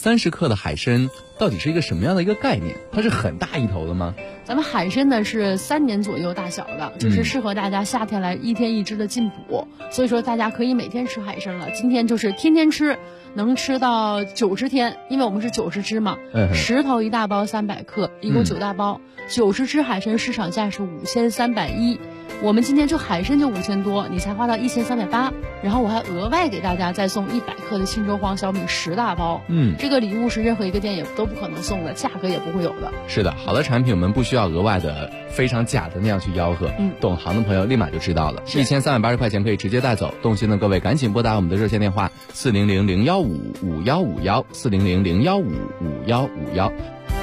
30克的海参到底是一个什么样的一个概念？它是很大一头的吗？ 咱们海参呢是3年左右大小的，就是适合大家夏天来1天1只的进补，所以说大家可以每天吃海参了。今天就是天天吃，能吃到90天，因为我们是90只嘛，10头1大包300克，一共9大包，90只海参市场价是5310，我们今天就海参就5000多，你才花到1380，然后我还额外给大家再送100克的信州黄小米10大包，这个礼物是任何一个店也都不可能送的，价格也不会有的。 是的，好的产品我们不需要额外的非常假的那样去吆喝，懂行的朋友立马就知道了，1380块钱可以直接带走。动心的各位赶紧拨打我们的热线电话400-015-5151，400-015-5151。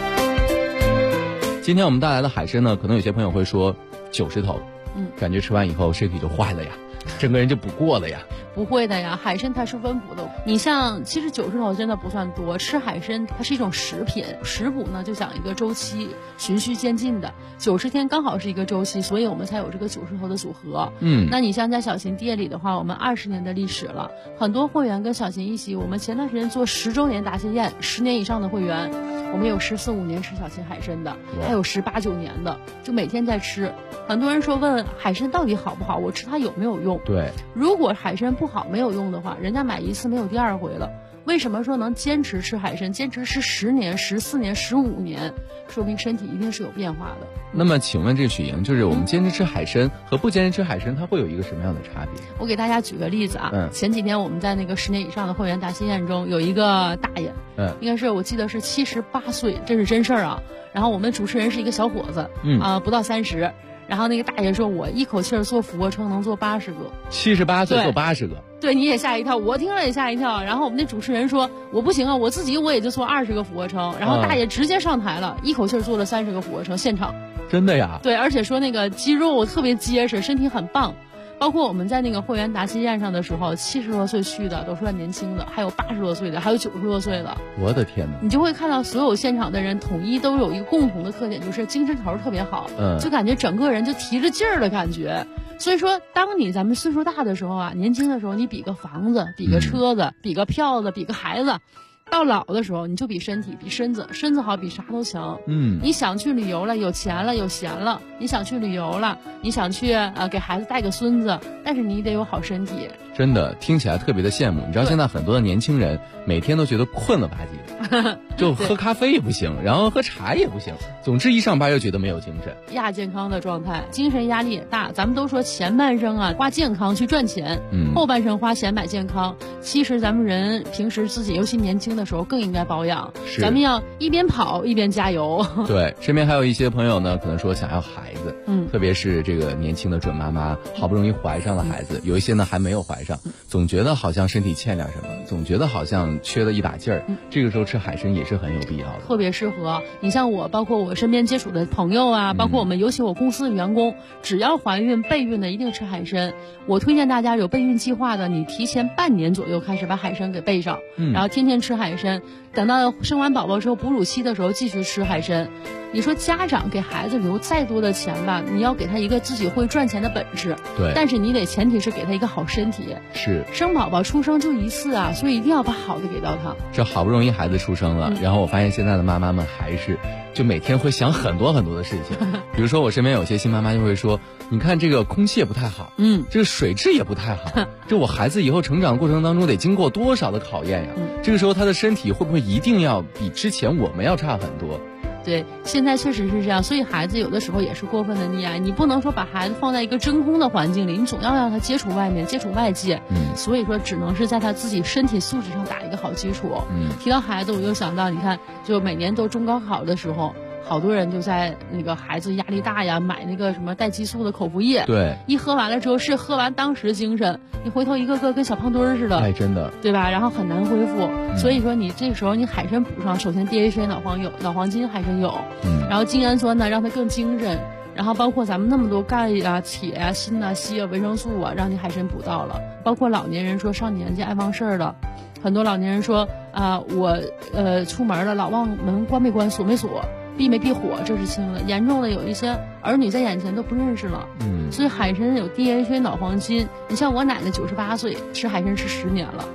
今天我们带来的海参呢，可能有些朋友会说90头，感觉吃完以后身体就坏了呀，整个人就不过了呀。 不会的呀，海参它是温补的。你像其实90头真的不算多，吃海参它是一种食品，食补呢就讲一个周期，循序渐进的，90天刚好是一个周期，所以我们才有这个90头的组合。那你像在小秦店里的话，我们20年的历史了，很多会员跟小秦一起，我们前段时间做10周年答谢宴，10年以上的会员，我们有14、15年吃小秦海参的，还有18、19年的，就每天在吃。很多人说问海参到底好不好，我吃它有没有用？ 对， 如果海参不好没有用的话，人家买一次没有第二回了。为什么说能坚持吃海参，坚持吃10年、14年、15年，说明身体一定是有变化的。 那么请问这许莹，就是我们坚持吃海参和不坚持吃海参，它会有一个什么样的差别？ 我给大家举个例子啊，前几天我们在那个10年以上的会员答谢宴中，有一个大爷，应该是我记得是78岁，这是真事儿啊。然后我们主持人是一个小伙子，不到30。然后那个大爷说，我一口气做俯卧撑能做80个 ，78岁做80个， 对，你也吓一跳，我听了也吓一跳。然后我们那主持人说，我不行啊，我也就做20个俯卧撑。然后大爷直接上台了，一口气做了30个俯卧撑，现场。 真的呀？ 对，而且说那个肌肉特别结实，身体很棒。包括我们在那个会员答谢宴上的时候，70多岁去的都算年轻的，还有80多岁的，还有90多岁的。 我的天哪！ 你就会看到所有现场的人统一都有一个共同的特点，就是精神头特别好，就感觉整个人就提着劲儿的感觉。所以说，当咱们岁数大的时候啊，年轻的时候，你比个房子，比个车子，比个票子，比个孩子。到老的时候，你就比身体，比身子好，比啥都强。你想去旅游了，有钱了，有闲了，你想去旅游了，你想去给孩子带个孙子，但是你得有好身体。 真的听起来特别的羡慕。你知道现在很多的年轻人每天都觉得困了吧唧的，就喝咖啡也不行，然后喝茶也不行，总之一上班就觉得没有精神， 亚健康的状态，精神压力也大。咱们都说前半生啊花健康去赚钱，后半生花钱买健康。其实咱们人平时自己尤其年轻的时候更应该保养，咱们要一边跑一边加油。 对，身边还有一些朋友呢，可能说想要孩子，特别是这个年轻的准妈妈，好不容易怀上了孩子，有一些呢还没有怀上，总觉得好像身体欠点什么，总觉得好像缺了一把劲儿，这个时候吃海参也是很有必要的， 特别适合。你像我，包括我身边接触的朋友啊，包括我们尤其我公司的员工，只要怀孕备孕的一定吃海参。我推荐大家有备孕计划的，你提前半年左右开始把海参给备上，然后天天吃海参，等到生完宝宝之后哺乳期的时候继续吃海参。你说家长给孩子留再多的钱吧，你要给他一个自己会赚钱的本事， 对， 但是你得前提是给他一个好身体。 是， 生宝宝出生就一次啊，所以一定要把好的给到他。 这好不容易孩子出生了，然后我发现现在的妈妈们还是就每天会想很多很多的事情，比如说我身边有些新妈妈就会说，你看这个空气也不太好，这个水质也不太好，这我孩子以后成长的过程当中得经过多少的考验呀？这个时候他的身体会不会一定要比之前我们要差很多？ 对，现在确实是这样，所以孩子有的时候也是过分的溺爱，你不能说把孩子放在一个真空的环境里，你总要让他接触外面，接触外界，所以说只能是在他自己身体素质上打一个好基础。提到孩子，我就想到，你看，就每年都中高考的时候，好多人就在那个孩子压力大呀，买那个什么带激素的口服液， 对， 一喝完了之后是喝完当时精神，你回头一个个跟小胖墩儿似的， 哎，真的， 对吧？然后很难恢复，所以说你这时候你海参补上，首先 DHA 脑黄金海参有，然后精氨酸呢让它更精神，然后包括咱们那么多钙啊、铁啊、锌啊、硒啊、维生素啊，让你海参补到了。包括老年人说上年纪爱忘事儿了，很多老年人说我出门了老忘门关没关锁没锁。避没避火，这是轻的，严重的有一些儿女在眼前都不认识了。所以海参有 DHA 脑黄金。你像我奶奶98岁，吃海参吃10年了。哇！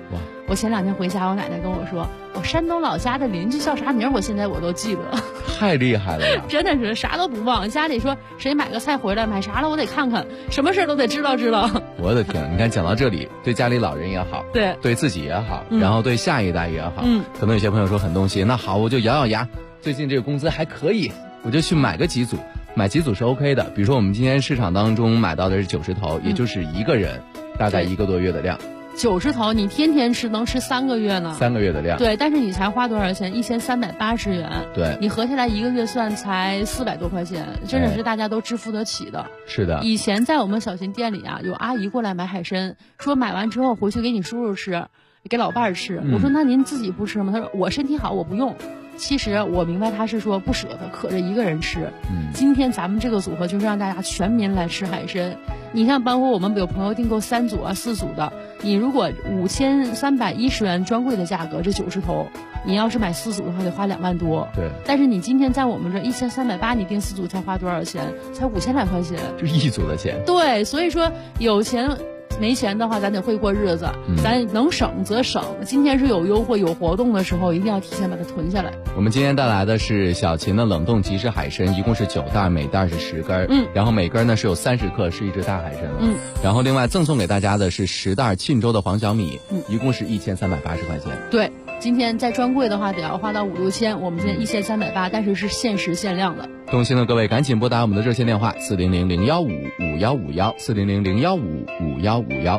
我前2天回家，我奶奶跟我说，我山东老家的邻居叫啥名，我现在我都记得。 太厉害了呀！ 真的是啥都不忘。家里说谁买个菜回来，买啥了我得看看，什么事都得知道。 我的天，你看讲到这里，对家里老人也好，对自己也好，然后对下一代也好，可能有些朋友说很动心，那好，我就咬咬牙，最近这个工资还可以，我就去买个几组。买几组是 OK 的，比如说我们今天市场当中买到的是90头，也就是一个人大概1个多月的量。 90头你天天吃能吃3个月呢 ，3个月的量。 对，但是你才花多少钱？1380元。 对， 你合下来1个月算才400多块钱，真的是大家都支付得起的。 是的。 以前在我们小新店里啊，有阿姨过来买海参，说买完之后回去给你叔叔吃，给老伴儿吃。我说那您自己不吃吗？他说我身体好，我不用。其实我明白他是说不舍得，渴着一个人吃。今天咱们这个组合就是让大家全民来吃海参。你像包括我们有朋友订购3组啊、4组的，你如果5310元专柜的价格，这90头，你要是买4组的话得花2万多。 对。 但是你今天在我们这1380，你订4组才花多少钱？才5000来块钱。 就1组的钱。 对，所以说有钱。没钱的话，咱得会过日子，咱能省则省。今天是有优惠、有活动的时候，一定要提前把它囤下来。 我们今天带来的是小秦的冷冻即食海参，一共是9袋，每袋是10根，然后每根呢是有30克，是一只大海参了。然后另外赠送给大家的是10袋沁州的黄小米，一共是1380块钱。 对，今天在专柜的话得要花到5、6千，我们今天1380，但是是限时限量的。 动心的各位赶紧拨打我们的热线电话400-015-5151，400-015-5151。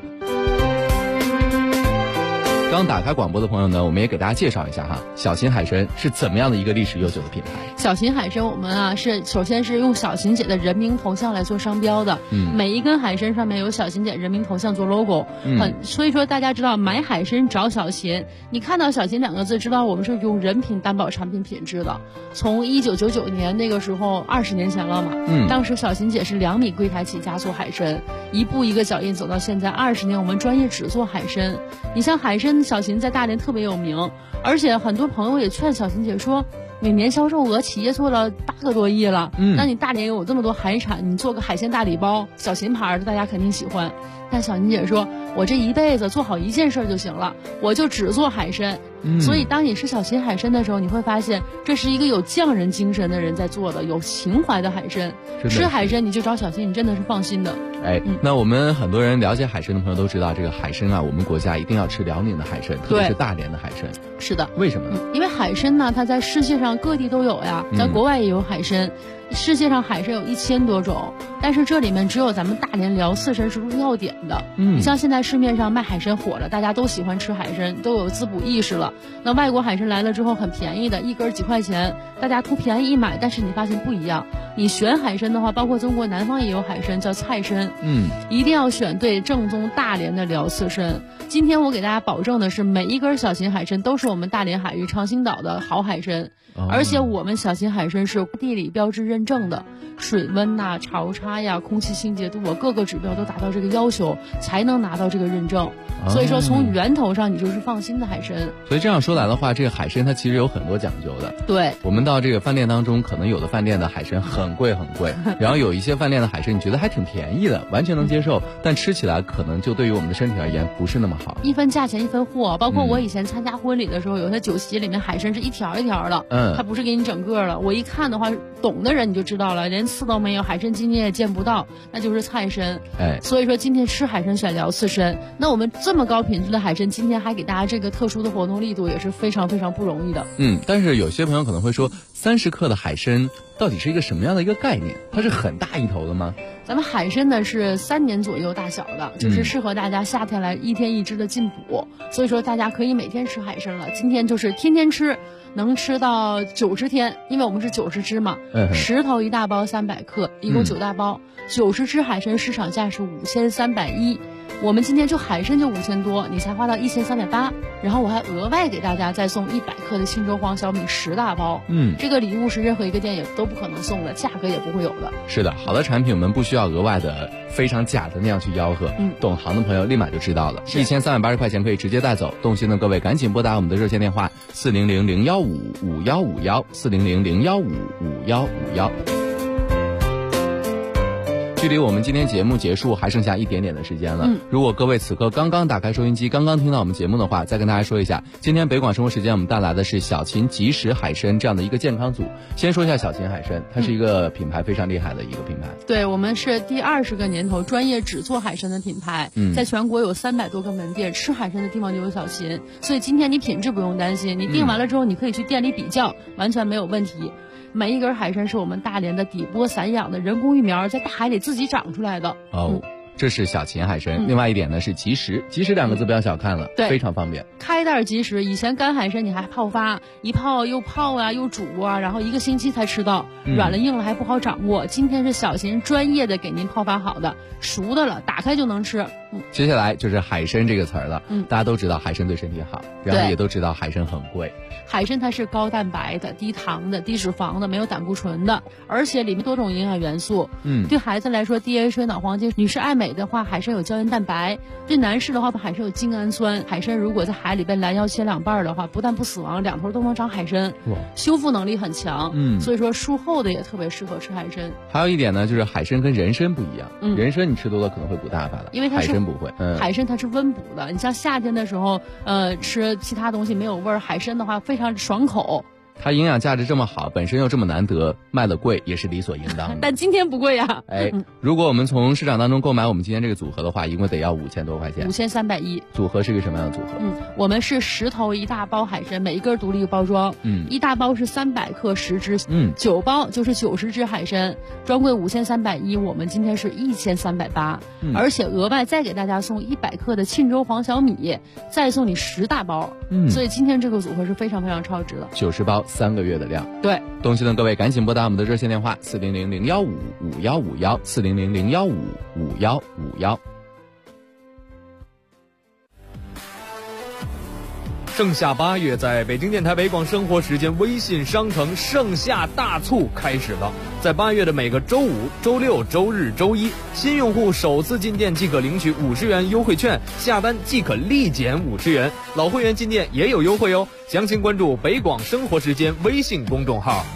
刚打开广播的朋友呢，我们也给大家介绍一下哈，小秦海参是怎么样的一个历史悠久的品牌。 小秦海参我们啊是首先是用小秦姐的人名头像来做商标的，每一根海参上面有小秦姐人名头像做 logo，所以说大家知道买海参找小秦，你看到小秦2个字，知道我们是用人品担保产品品质的。从1999年那个时候20年前了嘛，当时小秦姐是2米柜台起家做海参，一步一个脚印走到现在20年，我们专业只做海参。你像海参小秦在大连特别有名，而且很多朋友也劝小秦姐说，每年销售额企业做了8个多亿了，那你大连有这么多海产，你做个海鲜大礼包，小秦牌的大家肯定喜欢。但小秦姐说，我这一辈子做好一件事就行了，我就只做海参。所以当你吃小秦海参的时候，你会发现这是一个有匠人精神的人在做的，有情怀的海参。吃海参你就找小秦，你真的是放心的。 那我们很多人了解海参的朋友都知道，这个海参啊，我们国家一定要吃辽宁的海参，特别是大连的海参。 是的。 为什么呢？ 因为海参呢，它在世界上各地都有呀，咱国外也有海参。世界上海参有1000多种，但是这里面只有咱们大连辽刺参是入药典的。你像现在市面上卖海参火了，大家都喜欢吃海参，都有滋补意识了。那外国海参来了之后很便宜的，一根几块钱，大家图便宜一买，但是你发现不一样。你选海参的话，包括中国南方也有海参叫菜参，一定要选对正宗大连的辽刺参。今天我给大家保证的是，每一根小秦海参都是我们大连海域长兴岛的好海参。而且我们小秦海参是地理标志认证的，水温呐、潮差呀、空气清洁度啊，各个指标都达到这个要求，才能拿到这个认证。所以说从源头上你就是放心的海参。 所以这样说来的话，这个海参它其实有很多讲究的。 对， 我们到这个饭店当中，可能有的饭店的海参很贵很贵，然后有一些饭店的海参你觉得还挺便宜的，完全能接受，但吃起来可能就对于我们的身体而言不是那么好。 一分价钱一分货，包括我以前参加婚礼的时候，有些酒席里面海参是一条一条的，它不是给你整个的。我一看的话，懂的人你就知道了，连刺都没有，海参今天也见不到，那就是菜参。所以说今天吃海参选辽刺参，那我们这么高品质的海参，今天还给大家这个特殊的活动力度，也是非常非常不容易的。 但是有些朋友可能会说，30克的海参到底是一个什么样的一个概念？它是很大一头的吗？ 咱们海参呢是3年左右大小的，就是适合大家夏天来1天1只的进补，所以说大家可以每天吃海参了。今天就是天天吃，能吃到90天，因为我们是90只嘛，10头1大包300克，一共9大包，90只海参市场价是5310。我们今天就海参就5000多，你才花到1380，然后我还额外给大家再送100克的沁州黄小米10大包。这个礼物是任何一个店也都不可能送的，价格也不会有的。 是的，好的产品我们不需要额外的非常假的那样去吆喝，懂行的朋友立马就知道了。1380块钱可以直接带走，动心的各位赶紧拨打我们的热线电话400-015-5151，400-015-5151。 距离我们今天节目结束还剩下一点点的时间了。如果各位此刻刚刚打开收音机，刚刚听到我们节目的话，再跟大家说一下，今天北广生活时间我们带来的是小秦即食海参这样的一个健康组。先说一下小秦海参，它是一个品牌非常厉害的一个品牌。 对，我们是第20个年头专业只做海参的品牌，在全国有300多个门店，吃海参的地方就有小秦，所以今天你品质不用担心，你订完了之后你可以去店里比较，完全没有问题。每一根海参是我们大连的底波散养的人工育苗，在大海里自己长出来的。 这是小秦海参。另外一点呢是即食，即食2个字不要小看了， 对， 非常方便。 开袋即食，以前干海参你还泡发，一泡又泡啊又煮啊，然后1个星期才吃到，软了硬了还不好掌握。今天是小秦专业的给您泡发好的，熟的了，打开就能吃。 接下来就是海参这个词儿了。大家都知道海参对身体好，然后也都知道海参很贵。 海参它是高蛋白的、低糖的、低脂肪的，没有胆固醇的，而且里面多种营养元素。对孩子来说 ，DHA 脑黄金；女士爱美的话，海参有胶原蛋白；对男士的话，海参有精氨酸。海参如果在海里被拦腰切2半的话，不但不死亡，2头都能长海参，修复能力很强。所以说术后的也特别适合吃海参。 还有一点呢，就是海参跟人参不一样，人参你吃多了可能会补大发的， 因为它是海参不会。 海参它是温补的，你像夏天的时候，吃其他东西没有味儿，海参的话非常爽口。 它营养价值这么好，本身又这么难得，卖的贵也是理所应当的。 但今天不贵呀。 如果我们从市场当中购买我们今天这个组合的话，一共得要5000多块钱。 5310。 组合是个什么样的组合？ 我们是10头1大包海参，每一根独立包装。1大包是300克10只，9包就是90只海参，专柜5310，我们今天是1380，而且额外再给大家送100克的沁州黄小米，再送你10大包。所以今天这个组合是非常非常超值的。 90包3个月的量。 对， 东西的各位赶紧拨打我们的热线电话400-015-5151，400-015-5151。 盛夏8月，在北京电台北广生活时间微信商城盛夏大促开始了。在8月的每个周五、周六、周日、周一，新用户首次进店即可领取50元优惠券，下单即可立减50元。老会员进店也有优惠哦。详情关注北广生活时间微信公众号。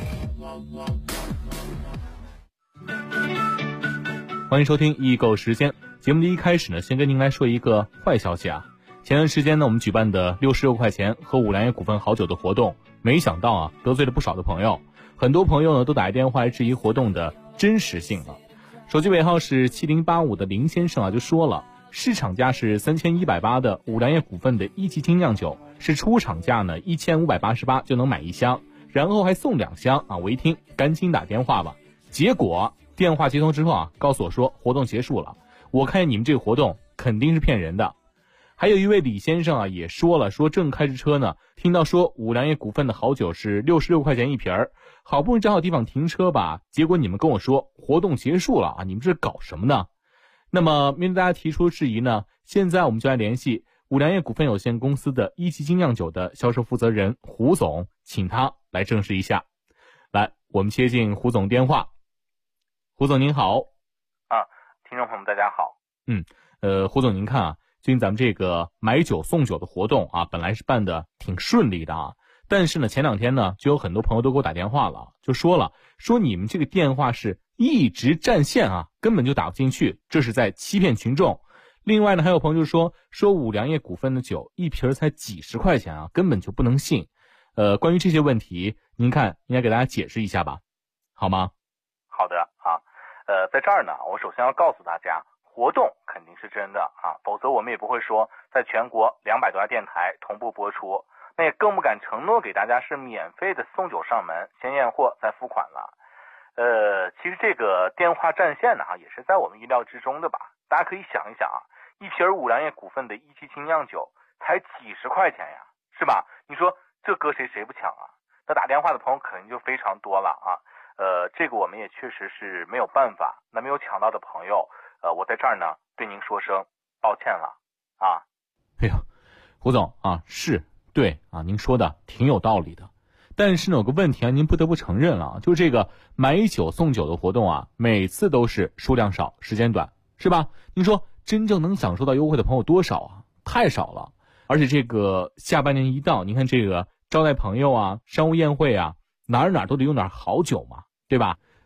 欢迎收听易购时间。节目的一开始呢，先跟您来说一个坏消息啊。前段时间呢，我们举办的66块钱喝五粮液股份好酒的活动，没想到啊，得罪了不少的朋友。很多朋友呢，都打电话来质疑活动的真实性了。手机尾号是7085的林先生啊，就说了，市场价是3180的五粮液股份的1级精酿酒，是出厂价呢1588就能买1箱，然后还送2箱啊！我一听，赶紧打电话吧。结果电话接通之后啊，告诉我说活动结束了。我看你们这个活动肯定是骗人的。还有一位李先生啊，也说了，说正开着车呢，听到说五粮液股份的好酒是66块钱1瓶儿，好不容易找好地方停车吧，结果你们跟我说活动结束了啊，你们这是搞什么呢？那么面对大家提出质疑呢，现在我们就来联系五粮液股份有限公司的1级精酿酒的销售负责人胡总，请他来证实一下。来，我们接进胡总电话。胡总您好。 听众朋友们大家好。 胡总您看啊，最近咱们这个买酒送酒的活动啊，本来是办的挺顺利的啊，但是呢前2天呢，就有很多朋友都给我打电话了，就说你们这个电话是一直占线啊，根本就打不进去，这是在欺骗群众。另外呢，还有朋友就说五粮液股份的酒1瓶才几十块钱啊，根本就不能信。关于这些问题，您看应该给大家解释一下吧，好吗？ 好的啊，在这儿呢，我首先要告诉大家，活动肯定是真的啊，否则我们也不会说在全国200多家电台同步播出，那也更不敢承诺给大家是免费的送酒上门，先验货再付款了。其实这个电话占线呢，也是在我们意料之中的吧。大家可以想一想啊，一瓶五粮液股份的1级精酿酒才几十块钱呀，是吧？你说这搁谁不抢啊？那打电话的朋友肯定就非常多了啊。这个我们也确实是没有办法。那没有抢到的朋友，我在这儿呢对您说声抱歉了啊。 哎呦，胡总啊，是对啊，您说的挺有道理的。但是呢，有个问题啊，您不得不承认了，就这个买酒送酒的活动啊，每次都是数量少，时间短，是吧？您说真正能享受到优惠的朋友多少啊？太少了。而且这个下半年一到，您看这个招待朋友啊、商务宴会啊，哪儿都得用点好酒嘛，对吧？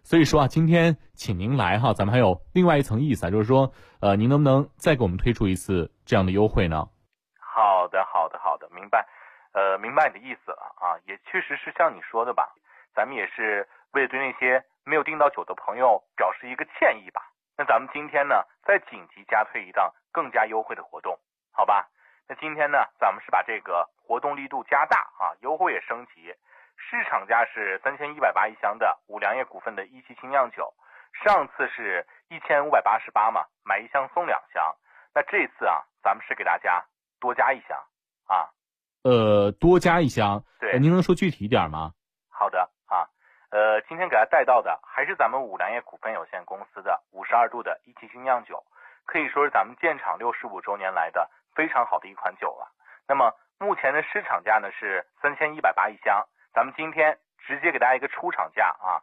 所以说啊，今天请您来哈，咱们还有另外一层意思啊，就是说，您能不能再给我们推出一次这样的优惠呢？ 好的，明白，明白你的意思了啊，也确实是像你说的吧，咱们也是为了对那些没有订到酒的朋友表示一个歉意吧。那咱们今天呢，再紧急加推一档更加优惠的活动，好吧？那今天呢，咱们是把这个活动力度加大啊，优惠也升级。市场价是3180一箱的五粮液股份的一期精酿酒，上次是1588嘛，买一箱送2箱。那这次啊，咱们是给大家多加一箱啊。 多加一箱。 对， 您能说具体一点吗？ 好的啊，今天给大家带到的还是咱们五粮液股份有限公司的52度的一期精酿酒，可以说是咱们建厂65周年来的非常好的一款酒了。那么目前的市场价呢是3180一箱。咱们今天直接给大家一个出厂价啊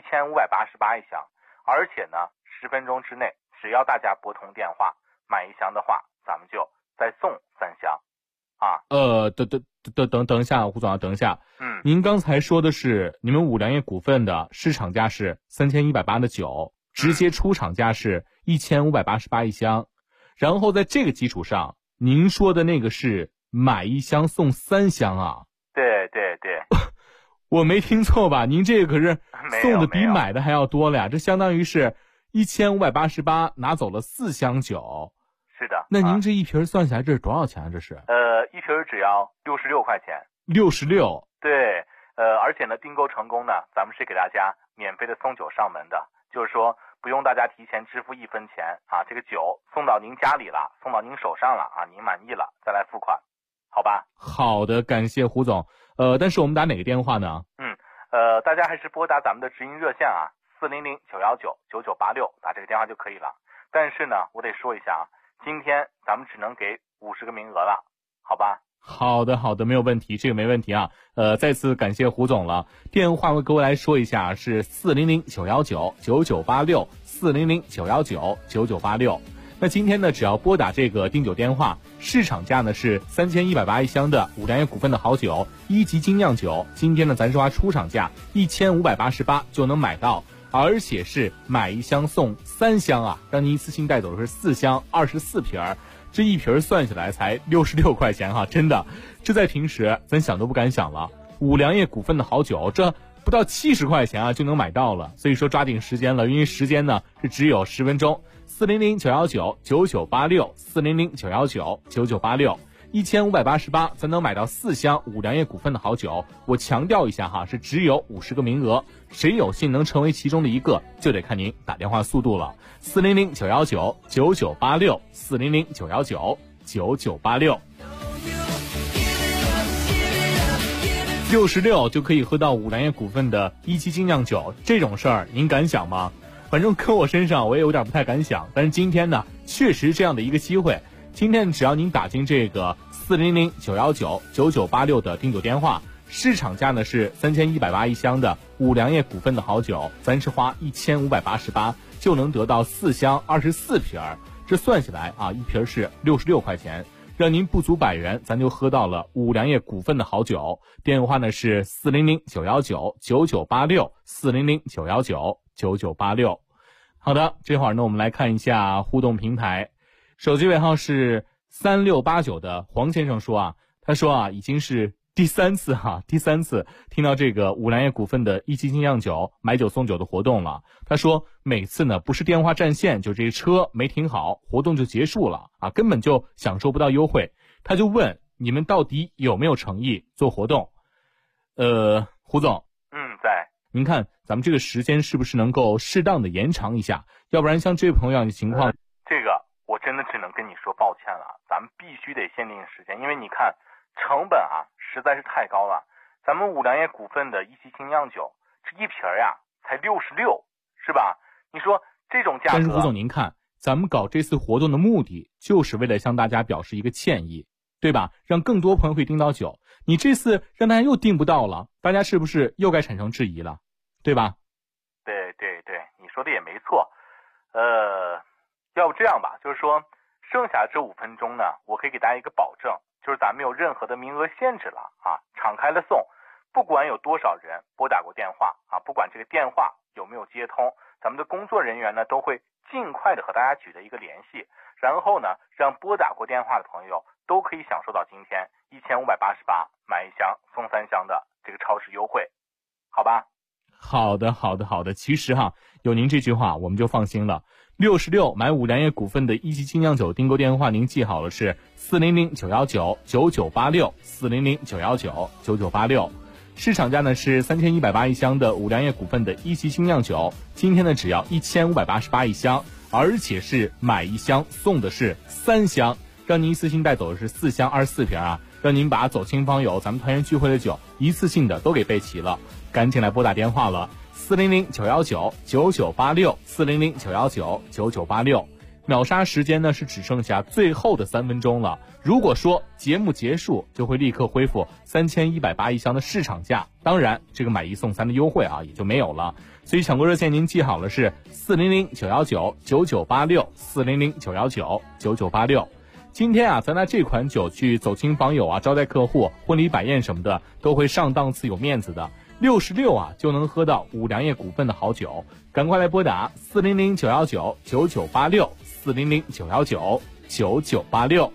，1588一箱，而且呢，10分钟之内，只要大家拨通电话买1箱的话，咱们就再送3箱，啊。 等一下，胡总啊，等一下。您刚才说的是你们五粮液股份的市场价是3180的酒，直接出厂价是1588一箱，然后在这个基础上，您说的那个是买1箱送3箱啊？ 对。 我没听错吧？您这个可是送的比买的还要多了呀！这相当于是1588拿走了4箱酒。 是的。 那您这一瓶算下来这是多少钱啊？这是？ 一瓶只要66块钱。 66。 对。而且呢，订购成功呢，咱们是给大家免费的送酒上门的，就是说不用大家提前支付1分钱啊，这个酒送到您家里了，送到您手上了啊，您满意了再来付款，好吧？ 好的，感谢胡总。但是我们打哪个电话呢？ 大家还是拨打咱们的直营热线啊，400-919-9986，打这个电话就可以了。但是呢，我得说一下啊，今天咱们只能给50个名额了，好吧？ 好的，没有问题，这个没问题啊。再次感谢胡总了。电话我各位来说一下，是400-919-9986 400-919-9986。那今天呢，只要拨打这个订酒电话，市场价呢是3180一箱的五粮液股份的好酒1级精酿酒，今天呢咱说出厂价1588就能买到，而且是买1箱送3箱啊，让您一次性带走的是4箱24瓶，这一瓶算下来才66块钱哈，真的，这在平时咱想都不敢想了。五粮液股份的好酒，这不到70块钱啊就能买到了，所以说抓紧时间了，因为时间呢是只有10分钟。400-919-9986 400-919-9986 1588才能买到4箱五粮液股份的好酒。我强调一下哈，是只有50个名额，谁有幸能成为其中的一个，就得看您打电话速度了。400-919-9986 400-919-9986 66就可以喝到五粮液股份的1期精酿酒，这种事儿您敢想吗？反正搁我身上我也有点不太敢想，但是今天呢确实这样的一个机会，今天只要您打进这个400-919-9986的订酒电话，市场价呢是3180一箱的五粮液股份的好酒，咱是花1588就能得到4箱24瓶，这算下来啊，一瓶是66块钱，让您不足100元，咱就喝到了五粮液股份的好酒。电话呢是400-919-9986 400-919-9986。好的，这会儿呢我们来看一下互动平台，手机尾号是3689的黄先生说啊，他说啊已经是第三次听到这个五粮液股份的1期精酿酒买酒送酒的活动了。他说每次呢不是电话占线，就这车没停好，活动就结束了啊，根本就享受不到优惠。他就问你们到底有没有诚意做活动？胡总， 在。 您看咱们这个时间是不是能够适当的延长一下？要不然像这位朋友的情况， 这个我真的只能跟你说抱歉了，咱们必须得限定时间，因为你看成本啊实在是太高了。咱们五粮液股份的1期精酿酒，这一瓶呀才66，是吧？你说这种价格。 但是胡总您看，咱们搞这次活动的目的就是为了向大家表示一个歉意，对吧？让更多朋友会订到酒。你这次让大家又订不到了，大家是不是又该产生质疑了？对吧？ 对，你说的也没错。要不这样吧，就是说剩下这5分钟呢，我可以给大家一个保证，就是咱没有任何的名额限制了啊，敞开了送，不管有多少人拨打过电话啊，不管这个电话有没有接通，咱们的工作人员呢都会尽快的和大家取得一个联系，然后呢让拨打过电话的朋友都可以享受到今天1588买1箱送3箱的这个超市优惠，好吧？ 好的。其实有您这句话我们就放心了。66买五粮液股份的一级精酿酒订购电话您记好了，是400-919-9986，400-919-9986。市场价呢是3180一箱的五粮液股份的一级精酿酒，今天呢只要1588一箱，而且是买1箱送的是3箱，让您一次性带走的是4箱24瓶让您把走亲访友咱们团圆聚会的酒一次性的都给备齐了，赶紧来拨打电话了，400-919-9986，400-919-9986。秒杀时间呢是只剩下最后的3分钟了，如果说节目结束就会立刻恢复3180一箱的市场价，当然这个买1送3的优惠也就没有了，所以抢购热线您记好了，是400-919-9986，400-919-9986。今天咱拿这款酒去走亲访友招待客户、婚礼摆宴什么的都会上档次有面子的，66就能喝到五粮液股份的好酒，赶快来拨打400-919-9986，400-919-9986。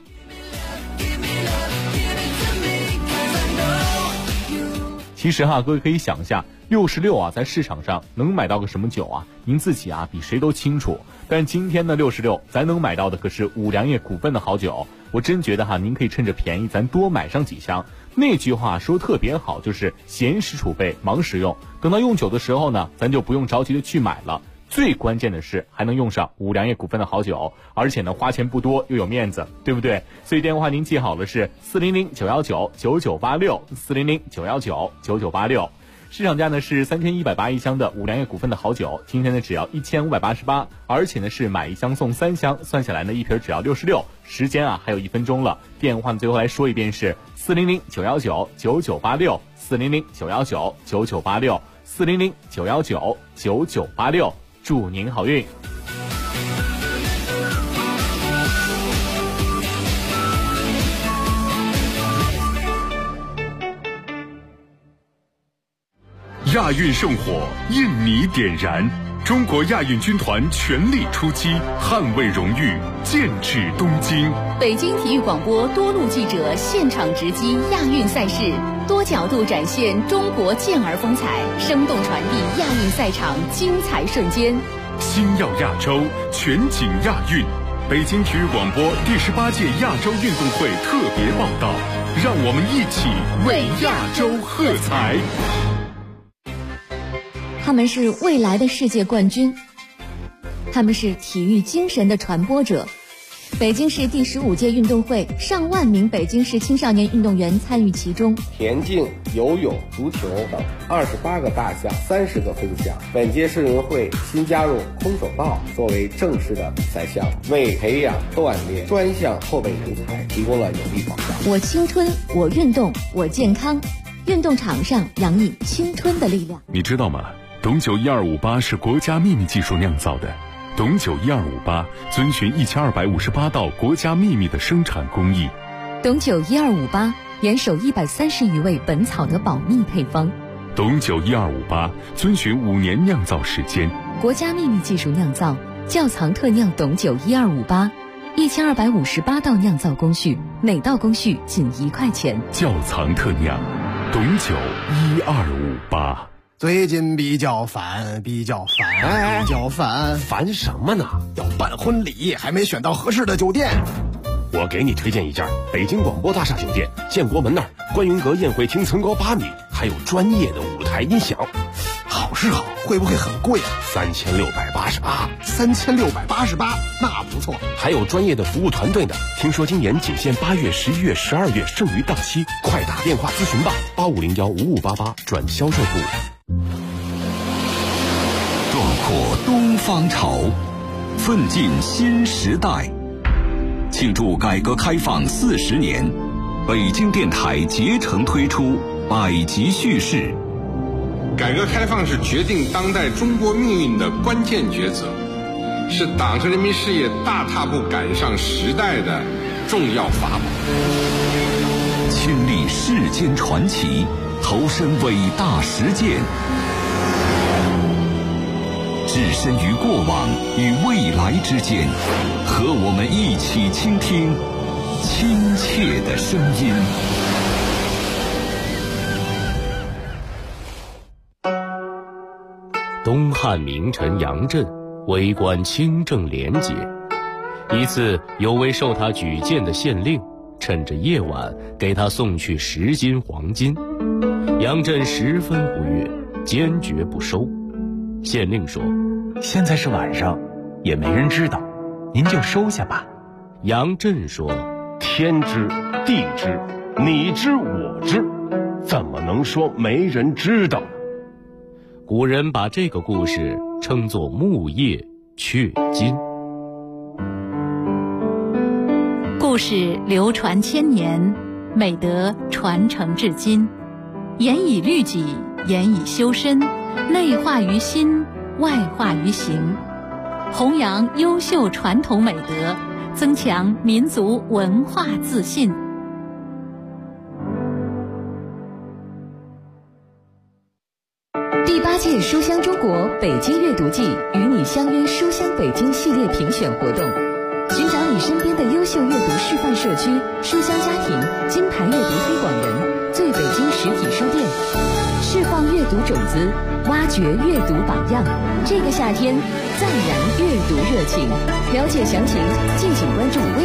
其实各位可以想一下，66在市场上能买到个什么酒您自己比谁都清楚。但今天的66咱能买到的可是五粮液股份的好酒，我真觉得您可以趁着便宜咱多买上几箱。那句话说特别好，就是闲时储备忙时用，等到用酒的时候呢，咱就不用着急的去买了。最关键的是还能用上五粮液股份的好酒，而且呢花钱不多又有面子，对不对？所以电话您记好了，是400-919-9986，400-919-9986。市场价呢是3180一箱的五粮液股份的好酒，今天呢只要1588，而且呢是买1箱送3箱，算下来呢一瓶只要66，时间还有1分钟了。电话呢最后来说一遍是400-919-9986，400-919-9986，400-919-9986，祝您好运。 亚运圣火，印尼点燃，中国亚运军团全力出击，捍卫荣誉，剑指东京。 北京体育广播多路记者现场直击亚运赛事，多角度展现中国健儿风采，生动传递亚运赛场精彩瞬间。 星耀亚洲，全景亚运。北京体育广播第18届亚洲运动会特别报道，让我们一起为亚洲喝彩。 他们是未来的世界冠军，他们是体育精神的传播者。北京市第15届运动会，上万名北京市青少年运动员参与其中。 田径、游泳、足球等28个大项，30个分项。本届世运会新加入空手道作为正式的比赛项目，为培养锻炼专项后备人才提供了有力保障。 我青春，我运动，我健康。运动场上洋溢青春的力量。 你知道吗？董酒1258是国家秘密技术酿造的。董酒1258遵循1258道国家秘密的生产工艺。 董酒1258严守130余味本草的保密配方。 董酒1258遵循5年酿造时间。 国家秘密技术酿造，窖藏特酿董酒1258，1258道酿造工序，每道工序仅1块钱。 窖藏特酿，董酒1258。 最近比较烦， 烦什么呢？ 要办婚礼，还没选到合适的酒店。 我给你推荐一家北京广播大厦酒店，建国门那儿，观云阁宴会厅层高8米，还有专业的舞台音响。 好是好，会不会很贵 ？3688， 那不错。 还有专业的服务团队呢。听说今年仅限8月、11月、12月，剩余档期，快打电话咨询吧，85015588转销售部。 壮阔东方潮，奋进新时代。庆祝改革开放40年，北京电台竭诚推出百集叙事。 改革开放是决定当代中国命运的关键抉择，是党和人民事业大踏步赶上时代的重要法宝。 亲历世间传奇，投身伟大实践。 置身于过往与未来之间，和我们一起倾听亲切的声音。 东汉名臣杨震为官清正廉洁，一次有位受他举荐的县令趁着夜晚给他送去10斤黄金，杨震十分不悦，坚决不收。县令说： 现在是晚上，也没人知道，您就收下吧。 杨震说： 天知地知，你知我知，怎么能说没人知道呢？ 古人把这个故事称作木叶雀金。 故事流传千年，美德传承至今，严以律己，严以修身，内化于心，外化于行，弘扬优秀传统美德，增强民族文化自信。 第8届书香中国北京阅读季与你相约书香北京系列评选活动，寻找你身边的优秀阅读示范社区、书香家庭、金牌阅读推广人、最北京实体书店，释放阅读种子，挖掘阅读榜样。这个夏天，再燃阅读热情。了解详情，敬请关注